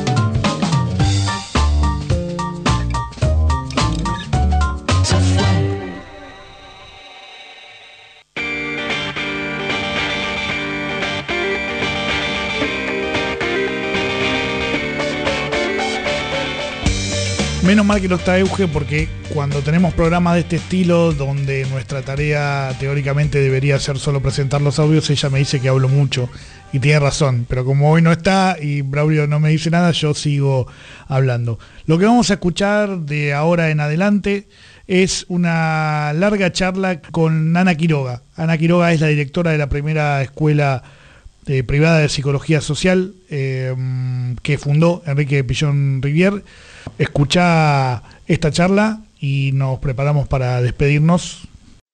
Menos mal que no está Euge, porque cuando tenemos programas de este estilo, donde nuestra tarea teóricamente debería ser solo presentar los audios, ella me dice que hablo mucho, y tiene razón, pero como hoy no está y Braulio no me dice nada, yo sigo hablando. Lo que vamos a escuchar de ahora en adelante es una larga charla con Ana Quiroga. Ana Quiroga es la directora de la primera escuela eh, privada de psicología social eh, que fundó Enrique Pillón Rivière. Escuchá esta charla y nos preparamos para despedirnos.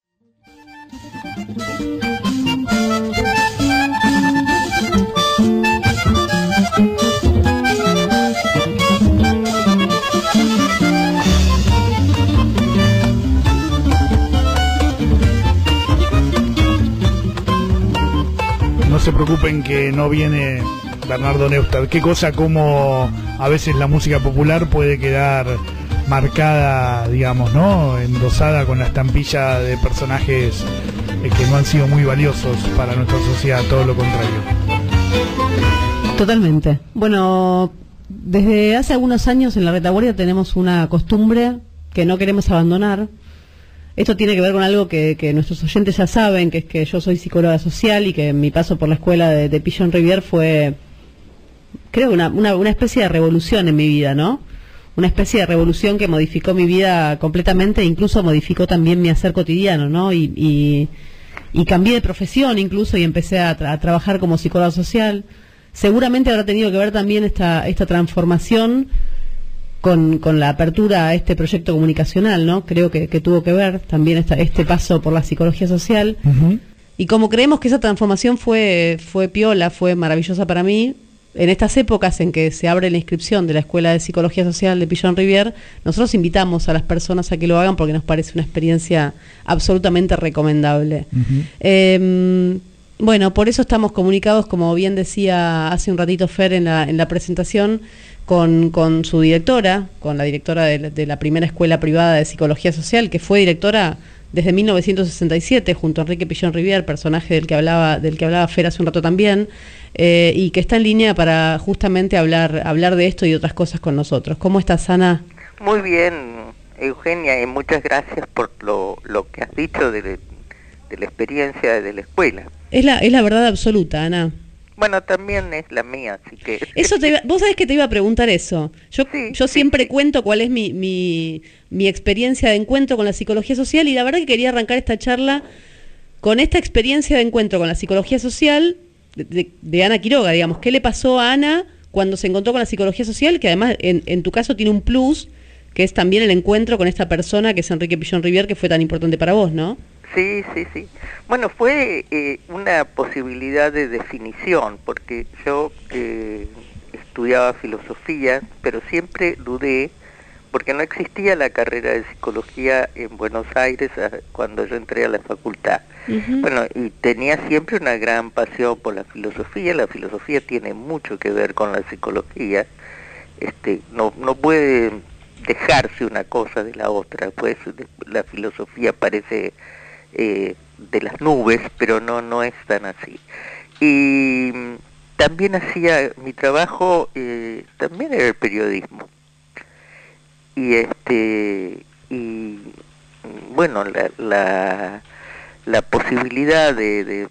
No se preocupen que no viene Bernardo Neustadt. Qué cosa como a veces la música popular puede quedar marcada, digamos, ¿no? Endosada con la estampilla de personajes eh, que no han sido muy valiosos para nuestra sociedad, todo lo contrario. Totalmente. Bueno, desde hace algunos años en La Retaguardia tenemos una costumbre que no queremos abandonar. Esto tiene que ver con algo que, que nuestros oyentes ya saben, que es que yo soy psicóloga social y que mi paso por la escuela de, de Pillón Rivière fue, creo, una, una, una especie de revolución en mi vida, ¿no? Una especie de revolución que modificó mi vida completamente, e incluso modificó también mi hacer cotidiano, ¿no? Y, y, y cambié de profesión incluso y empecé a, tra a trabajar como psicóloga social. Seguramente habrá tenido que ver también esta, esta transformación con, con la apertura a este proyecto comunicacional, ¿no? Creo que, que tuvo que ver también esta, este paso por la psicología social. Uh-huh. Y como creemos que esa transformación fue, fue piola, fue maravillosa para mí, en estas épocas en que se abre la inscripción de la Escuela de Psicología Social de Pillón Rivière, nosotros invitamos a las personas a que lo hagan porque nos parece una experiencia absolutamente recomendable. Uh-huh. Eh, bueno, por eso estamos comunicados, como bien decía hace un ratito Fer en la, en la presentación, con, con su directora, con la directora de la, de la primera escuela privada de psicología social, que fue directora desde mil novecientos sesenta y siete junto a Enrique Pillón Rivière, personaje del que hablaba del que hablaba Fer hace un rato también, eh, y que está en línea para justamente hablar hablar de esto y otras cosas con nosotros. ¿Cómo estás, Ana? Muy bien, Eugenia, y muchas gracias por lo, lo que has dicho de, de la experiencia de la escuela. Es la es la verdad absoluta, Ana. Bueno, también es la mía, así que... Eso te iba, vos sabés que te iba a preguntar eso. Yo, sí, yo sí, siempre sí. cuento cuál es mi, mi, mi experiencia de encuentro con la psicología social, y la verdad que quería arrancar esta charla con esta experiencia de encuentro con la psicología social de, de, de Ana Quiroga, digamos. ¿Qué le pasó a Ana cuando se encontró con la psicología social? Que además, en, en tu caso, tiene un plus, que es también el encuentro con esta persona que es Enrique Pillón Rivière, que fue tan importante para vos, ¿no? Sí, sí, sí. Bueno, fue eh, una posibilidad de definición, porque yo eh, estudiaba filosofía, pero siempre dudé, porque no existía la carrera de psicología en Buenos Aires cuando yo entré a la facultad. Uh-huh. Bueno, y tenía siempre una gran pasión por la filosofía. La filosofía tiene mucho que ver con la psicología. Este, no, no puede dejarse una cosa de la otra, pues la filosofía parece eh, de las nubes, pero no, no es tan así. Y también hacía, mi trabajo eh, también era el periodismo. Y este y bueno, la la, la posibilidad de, de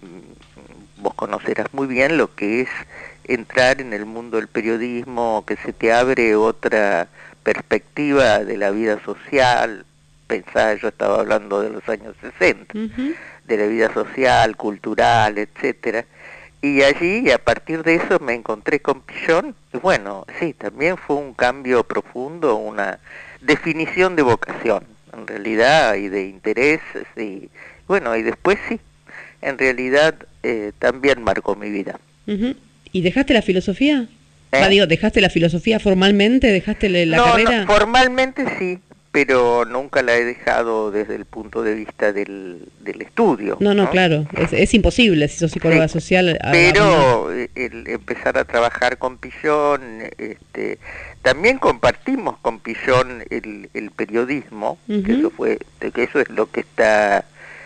vos conocerás muy bien lo que es entrar en el mundo del periodismo, que se te abre otra perspectiva de la vida social. Pensá, yo estaba hablando de los años sesenta, uh-huh. de la vida social, cultural, etcétera. Y allí, a partir de eso, me encontré con Pillón, y bueno, sí, también fue un cambio profundo, una definición de vocación, en realidad, y de intereses, y bueno, y después sí, en realidad eh, también marcó mi vida. Uh-huh. ¿Y dejaste la filosofía? ¿Eh? Ah, digo, ¿dejaste la filosofía formalmente? ¿Dejaste la, la no, carrera? No, formalmente sí, pero nunca la he dejado desde el punto de vista del, del estudio. No, no, ¿no? claro, es, es imposible si sos psicóloga sí, social. Pero el, el empezar a trabajar con Pillón, este, también compartimos con Pillón el, el periodismo, uh-huh. que eso fue, que eso es lo que está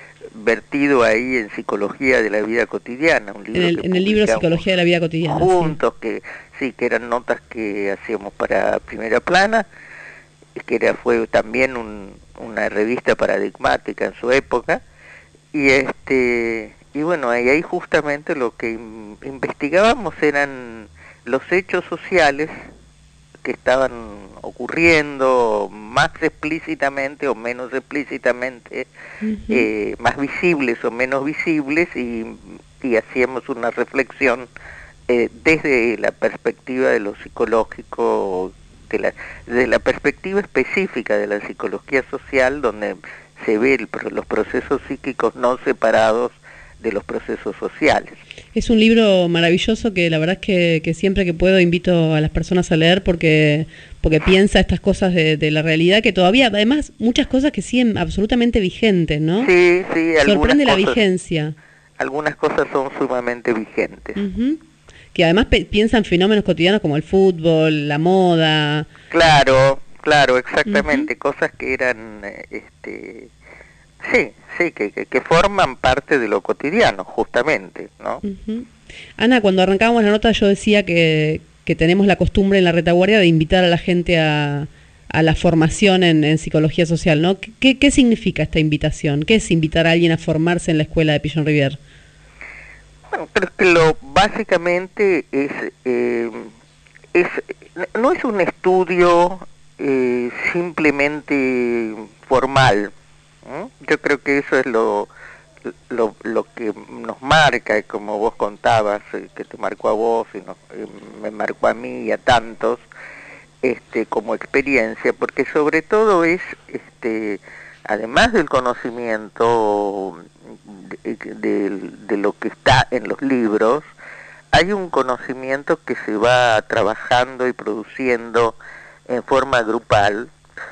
vertido ahí en Psicología de la Vida Cotidiana, un libro en el, que en el libro Psicología de la Vida Cotidiana, juntos, sí. que sí, que eran notas que hacíamos para Primera Plana, que era fue también un, una revista paradigmática en su época, y este y bueno, y ahí justamente lo que in, investigábamos eran los hechos sociales que estaban ocurriendo más explícitamente o menos explícitamente, uh-huh. eh, más visibles o menos visibles, y, y hacíamos una reflexión eh, desde la perspectiva de lo psicológico, de la, de la perspectiva específica de la psicología social, donde se ve el, los procesos psíquicos no separados de los procesos sociales. Es un libro maravilloso que la verdad es que, que siempre que puedo invito a las personas a leer porque porque piensa estas cosas de, de la realidad que todavía, además, muchas cosas que siguen absolutamente vigentes, ¿no? Sí, sí. Sorprende la cosas, vigencia. Algunas cosas son sumamente vigentes. Uh-huh. Que además pe- piensan fenómenos cotidianos como el fútbol, la moda. Claro, claro, exactamente. Uh-huh. Cosas que eran... este Sí, sí, que, que, que forman parte de lo cotidiano, justamente, ¿no? Uh-huh. Ana, cuando arrancábamos la nota yo decía que, que tenemos la costumbre en la retaguardia de invitar a la gente a, a la formación en, en psicología social, ¿no? ¿Qué, ¿Qué significa esta invitación? ¿Qué es invitar a alguien a formarse en la escuela de Pillón Rivière? Bueno, creo que lo básicamente es, eh, es no es un estudio eh, simplemente formal. Yo creo que eso es lo, lo lo que nos marca, como vos contabas, que te marcó a vos y nos, me marcó a mí y a tantos, este como experiencia, porque sobre todo es, este además del conocimiento de, de, de lo que está en los libros, hay un conocimiento que se va trabajando y produciendo en forma grupal,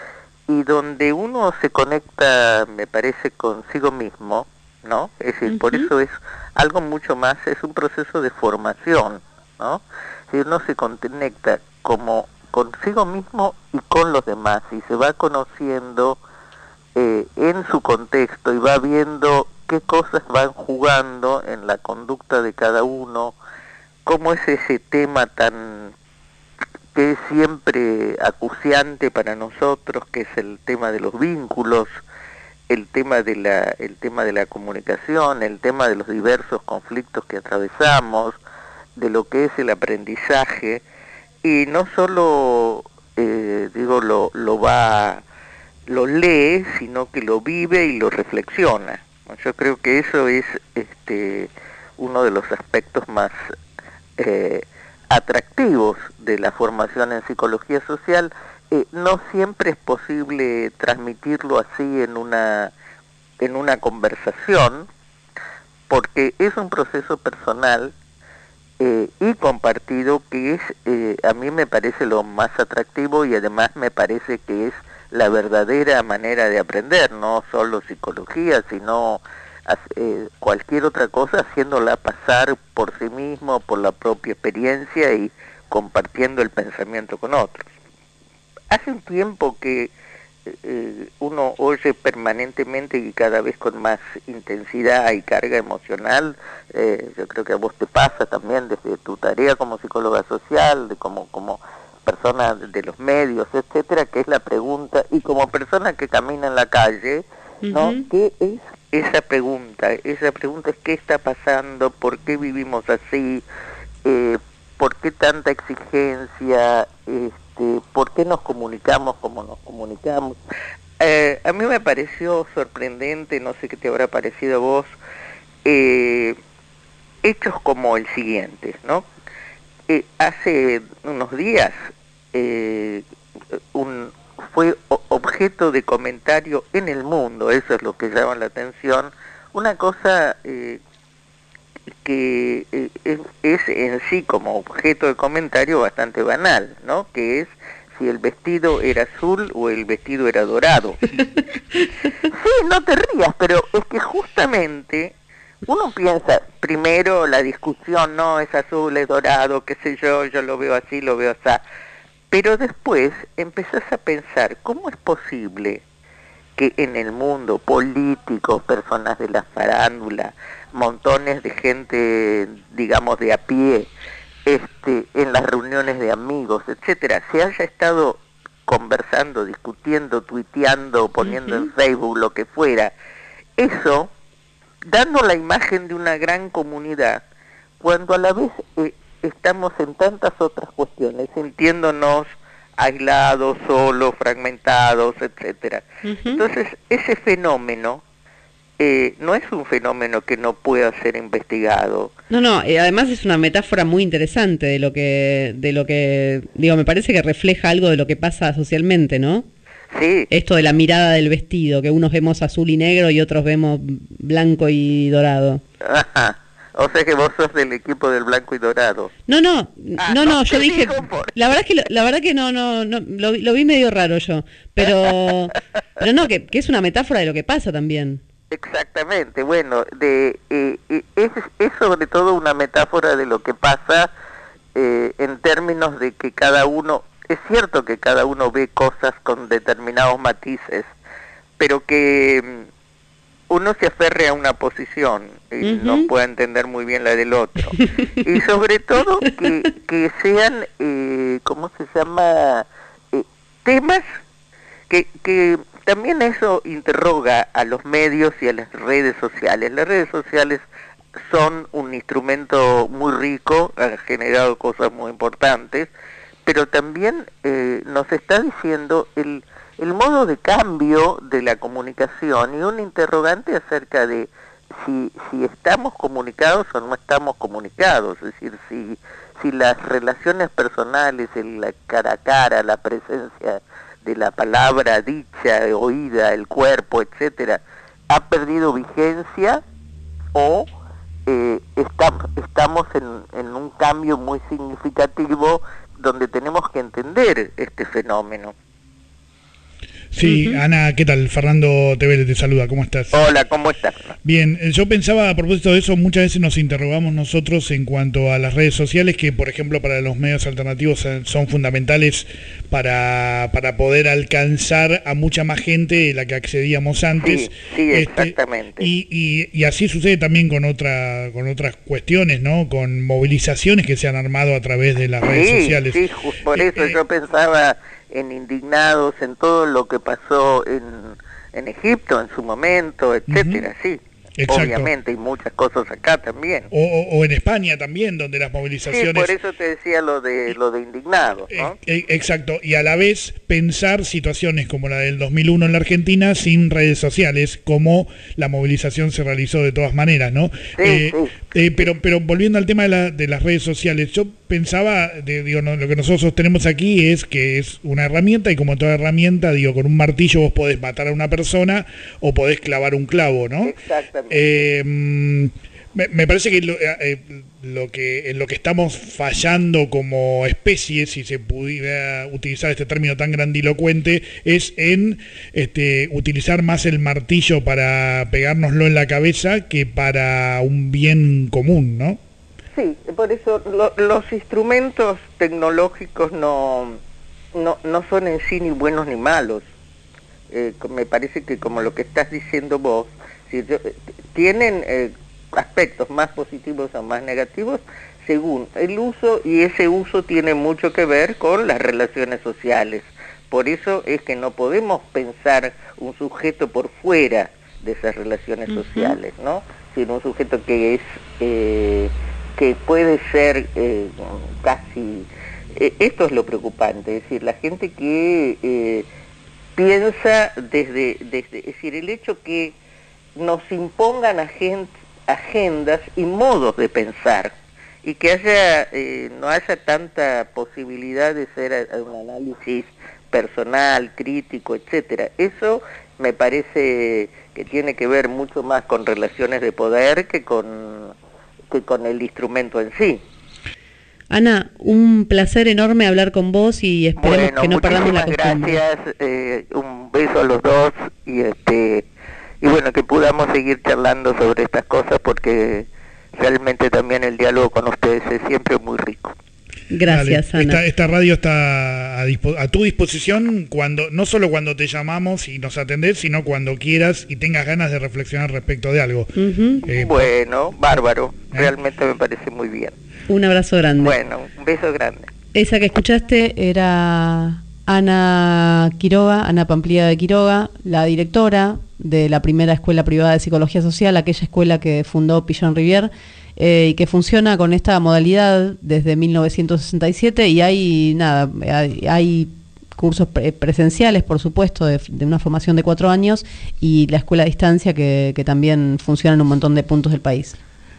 y donde uno se conecta, me parece, consigo mismo, ¿no? Es decir, uh-huh. por eso es algo mucho más, es un proceso de formación, ¿no? Si uno se conecta como consigo mismo y con los demás, y se va conociendo eh, en su contexto, y va viendo qué cosas van jugando en la conducta de cada uno, cómo es ese tema tan... que es siempre acuciante para nosotros, que es el tema de los vínculos, el tema de la el tema de la comunicación, el tema de los diversos conflictos que atravesamos, de lo que es el aprendizaje, y no solo eh, digo lo lo va lo lee, sino que lo vive y lo reflexiona. Yo creo que eso es este uno de los aspectos más eh, atractivos de la formación en psicología social, eh, no siempre es posible transmitirlo así en una, en una conversación, porque es un proceso personal eh, y compartido que es, eh, a mí me parece lo más atractivo y además me parece que es la verdadera manera de aprender, no solo psicología, sino eh, cualquier otra cosa, haciéndola pasar por sí mismo, por la propia experiencia y compartiendo el pensamiento con otros. Hace un tiempo que eh, uno oye permanentemente y cada vez con más intensidad y carga emocional, eh, yo creo que a vos te pasa también desde tu tarea como psicóloga social, de como, como persona de los medios, etcétera, que es la pregunta, y como persona que camina en la calle, ¿no? Uh-huh. ¿Qué es esa pregunta? Esa pregunta es ¿qué está pasando? ¿Por qué vivimos así? Eh, ¿Por qué tanta exigencia? Este, ¿Por qué nos comunicamos como nos comunicamos? Eh, a mí me pareció sorprendente, no sé qué te habrá parecido a vos, eh, hechos como el siguiente, ¿no? Eh, hace unos días eh, un, fue objeto de comentario en el mundo, eso es lo que llama la atención, una cosa eh, que eh, es, es en sí como objeto de comentario bastante banal, ¿no? Que es si el vestido era azul o el vestido era dorado. Sí, no te rías, pero es que justamente uno piensa, primero la discusión, no, es azul, es dorado, qué sé yo, yo lo veo así, lo veo así, pero después empezás a pensar, ¿cómo es posible que en el mundo políticos, personas de la farándula, montones de gente, digamos, de a pie, este, en las reuniones de amigos, etcétera, se haya estado conversando, discutiendo, tuiteando, poniendo uh-huh. en Facebook, lo que fuera, eso dando la imagen de una gran comunidad, cuando a la vez eh, estamos en tantas otras cuestiones, sintiéndonos aislados, solos, fragmentados, etcétera. Uh-huh. Entonces, ese fenómeno eh, no es un fenómeno que no pueda ser investigado. No, no, eh, además es una metáfora muy interesante de lo que, de lo que, digo, me parece que refleja algo de lo que pasa socialmente, ¿no? Sí. Esto de la mirada del vestido, que unos vemos azul y negro y otros vemos blanco y dorado. Ajá. O sea que vos sos del equipo del blanco y dorado. No, no, ah, no, no, no, yo dije, por... la verdad es que la verdad que no, no, no, lo, lo vi medio raro yo, pero, pero no, que, que es una metáfora de lo que pasa también. Exactamente, bueno, de eh, es, es sobre todo una metáfora de lo que pasa eh, en términos de que cada uno, es cierto que cada uno ve cosas con determinados matices, pero que uno se aferre a una posición y uh-huh. no pueda entender muy bien la del otro. Y sobre todo que, que sean, eh, ¿cómo se llama? Eh, temas que, que también eso interroga a los medios y a las redes sociales. Las redes sociales son un instrumento muy rico, han generado cosas muy importantes, pero también eh, nos está diciendo el, el modo de cambio de la comunicación y un interrogante acerca de si, si estamos comunicados o no estamos comunicados, es decir, si, si las relaciones personales, el la cara a cara, la presencia de la palabra dicha, oída, el cuerpo, etcétera, ha perdido vigencia o eh, está, estamos en, en un cambio muy significativo donde tenemos que entender este fenómeno. Sí, uh-huh. Ana, ¿qué tal? Fernando Tevere te saluda, ¿cómo estás? Hola, ¿cómo estás? Bien, yo pensaba a propósito de eso, muchas veces nos interrogamos nosotros en cuanto a las redes sociales, que por ejemplo para los medios alternativos son fundamentales para, para poder alcanzar a mucha más gente de la que accedíamos antes. Sí, sí, exactamente. Este, y, y, y así sucede también con otra con otras cuestiones, ¿no? Con movilizaciones que se han armado a través de las redes sí, sociales. Sí, por eso eh, yo pensaba en indignados, en todo lo que pasó en, en Egipto en su momento, etcétera, uh-huh. sí. Exacto. Obviamente, y muchas cosas acá también. O, o, o en España también, donde las movilizaciones... Sí, por eso te decía lo de lo de indignados, ¿no? Eh, exacto, y a la vez pensar situaciones como la del dos mil uno en la Argentina sin redes sociales, como la movilización se realizó de todas maneras, ¿no? Sí, eh, sí. Eh, pero pero volviendo al tema de, la, de las redes sociales, yo pensaba, de, digo, no, lo que nosotros tenemos aquí es que es una herramienta y como toda herramienta, digo, con un martillo vos podés matar a una persona o podés clavar un clavo, ¿no? Exactamente. Eh, me, me parece que lo, eh, lo que en lo que estamos fallando como especie, si se pudiera utilizar este término tan grandilocuente, es en este, utilizar más el martillo para pegárnoslo en la cabeza que para un bien común, ¿no? Sí, por eso lo, los instrumentos tecnológicos no, no, no son en sí ni buenos ni malos. Eh, me parece que como lo que estás diciendo vos, si, tienen... Eh, aspectos más positivos o más negativos según el uso, y ese uso tiene mucho que ver con las relaciones sociales. Por eso es que no podemos pensar un sujeto por fuera de esas relaciones uh-huh. sociales, ¿no? Sino un sujeto que es eh, que puede ser eh, casi eh, esto es lo preocupante, es decir, la gente que eh, piensa desde desde es decir, el hecho que nos impongan a gente agendas y modos de pensar y que haya eh, no haya tanta posibilidad de hacer un análisis personal, crítico, etcétera. Eso me parece que tiene que ver mucho más con relaciones de poder que con que con el instrumento en sí. Ana, un placer enorme hablar con vos y esperemos bueno, que no perdamos la costumbre. Gracias, eh, un beso a los dos y este y bueno, que podamos seguir charlando sobre estas cosas porque realmente también el diálogo con ustedes es siempre muy rico. Gracias, Dale. Ana. Esta, esta radio está a, dispo, a tu disposición cuando no solo cuando te llamamos y nos atendés, sino cuando quieras y tengas ganas de reflexionar respecto de algo. Uh-huh. Eh, bueno, bárbaro. ¿Eh? Realmente me parece muy bien. Un abrazo grande. Bueno, un beso grande. Esa que escuchaste era Ana Quiroga, Ana Pamplía de Quiroga, la directora de la primera escuela privada de psicología social, aquella escuela que fundó Pillon Rivière, eh, y que funciona con esta modalidad desde mil novecientos sesenta y siete, y hay nada, hay, hay cursos pre presenciales, por supuesto, de, de una formación de cuatro años, y la escuela a distancia que, que también funciona en un montón de puntos del país.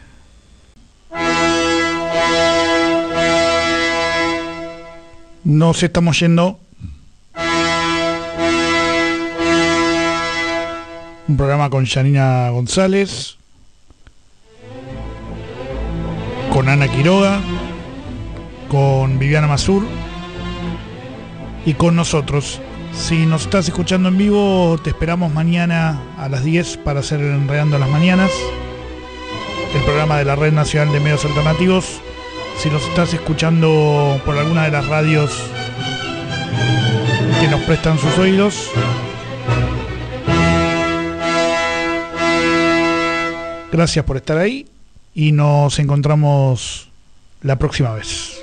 Nos estamos yendo. Un programa con Janina González, con Ana Quiroga, con Viviana Mazur y con nosotros. Si nos estás escuchando en vivo, te esperamos mañana a las diez para hacer Enredando las Mañanas, el programa de la Red Nacional de Medios Alternativos. Si nos estás escuchando por alguna de las radios que nos prestan sus oídos, gracias por estar ahí y nos encontramos la próxima vez.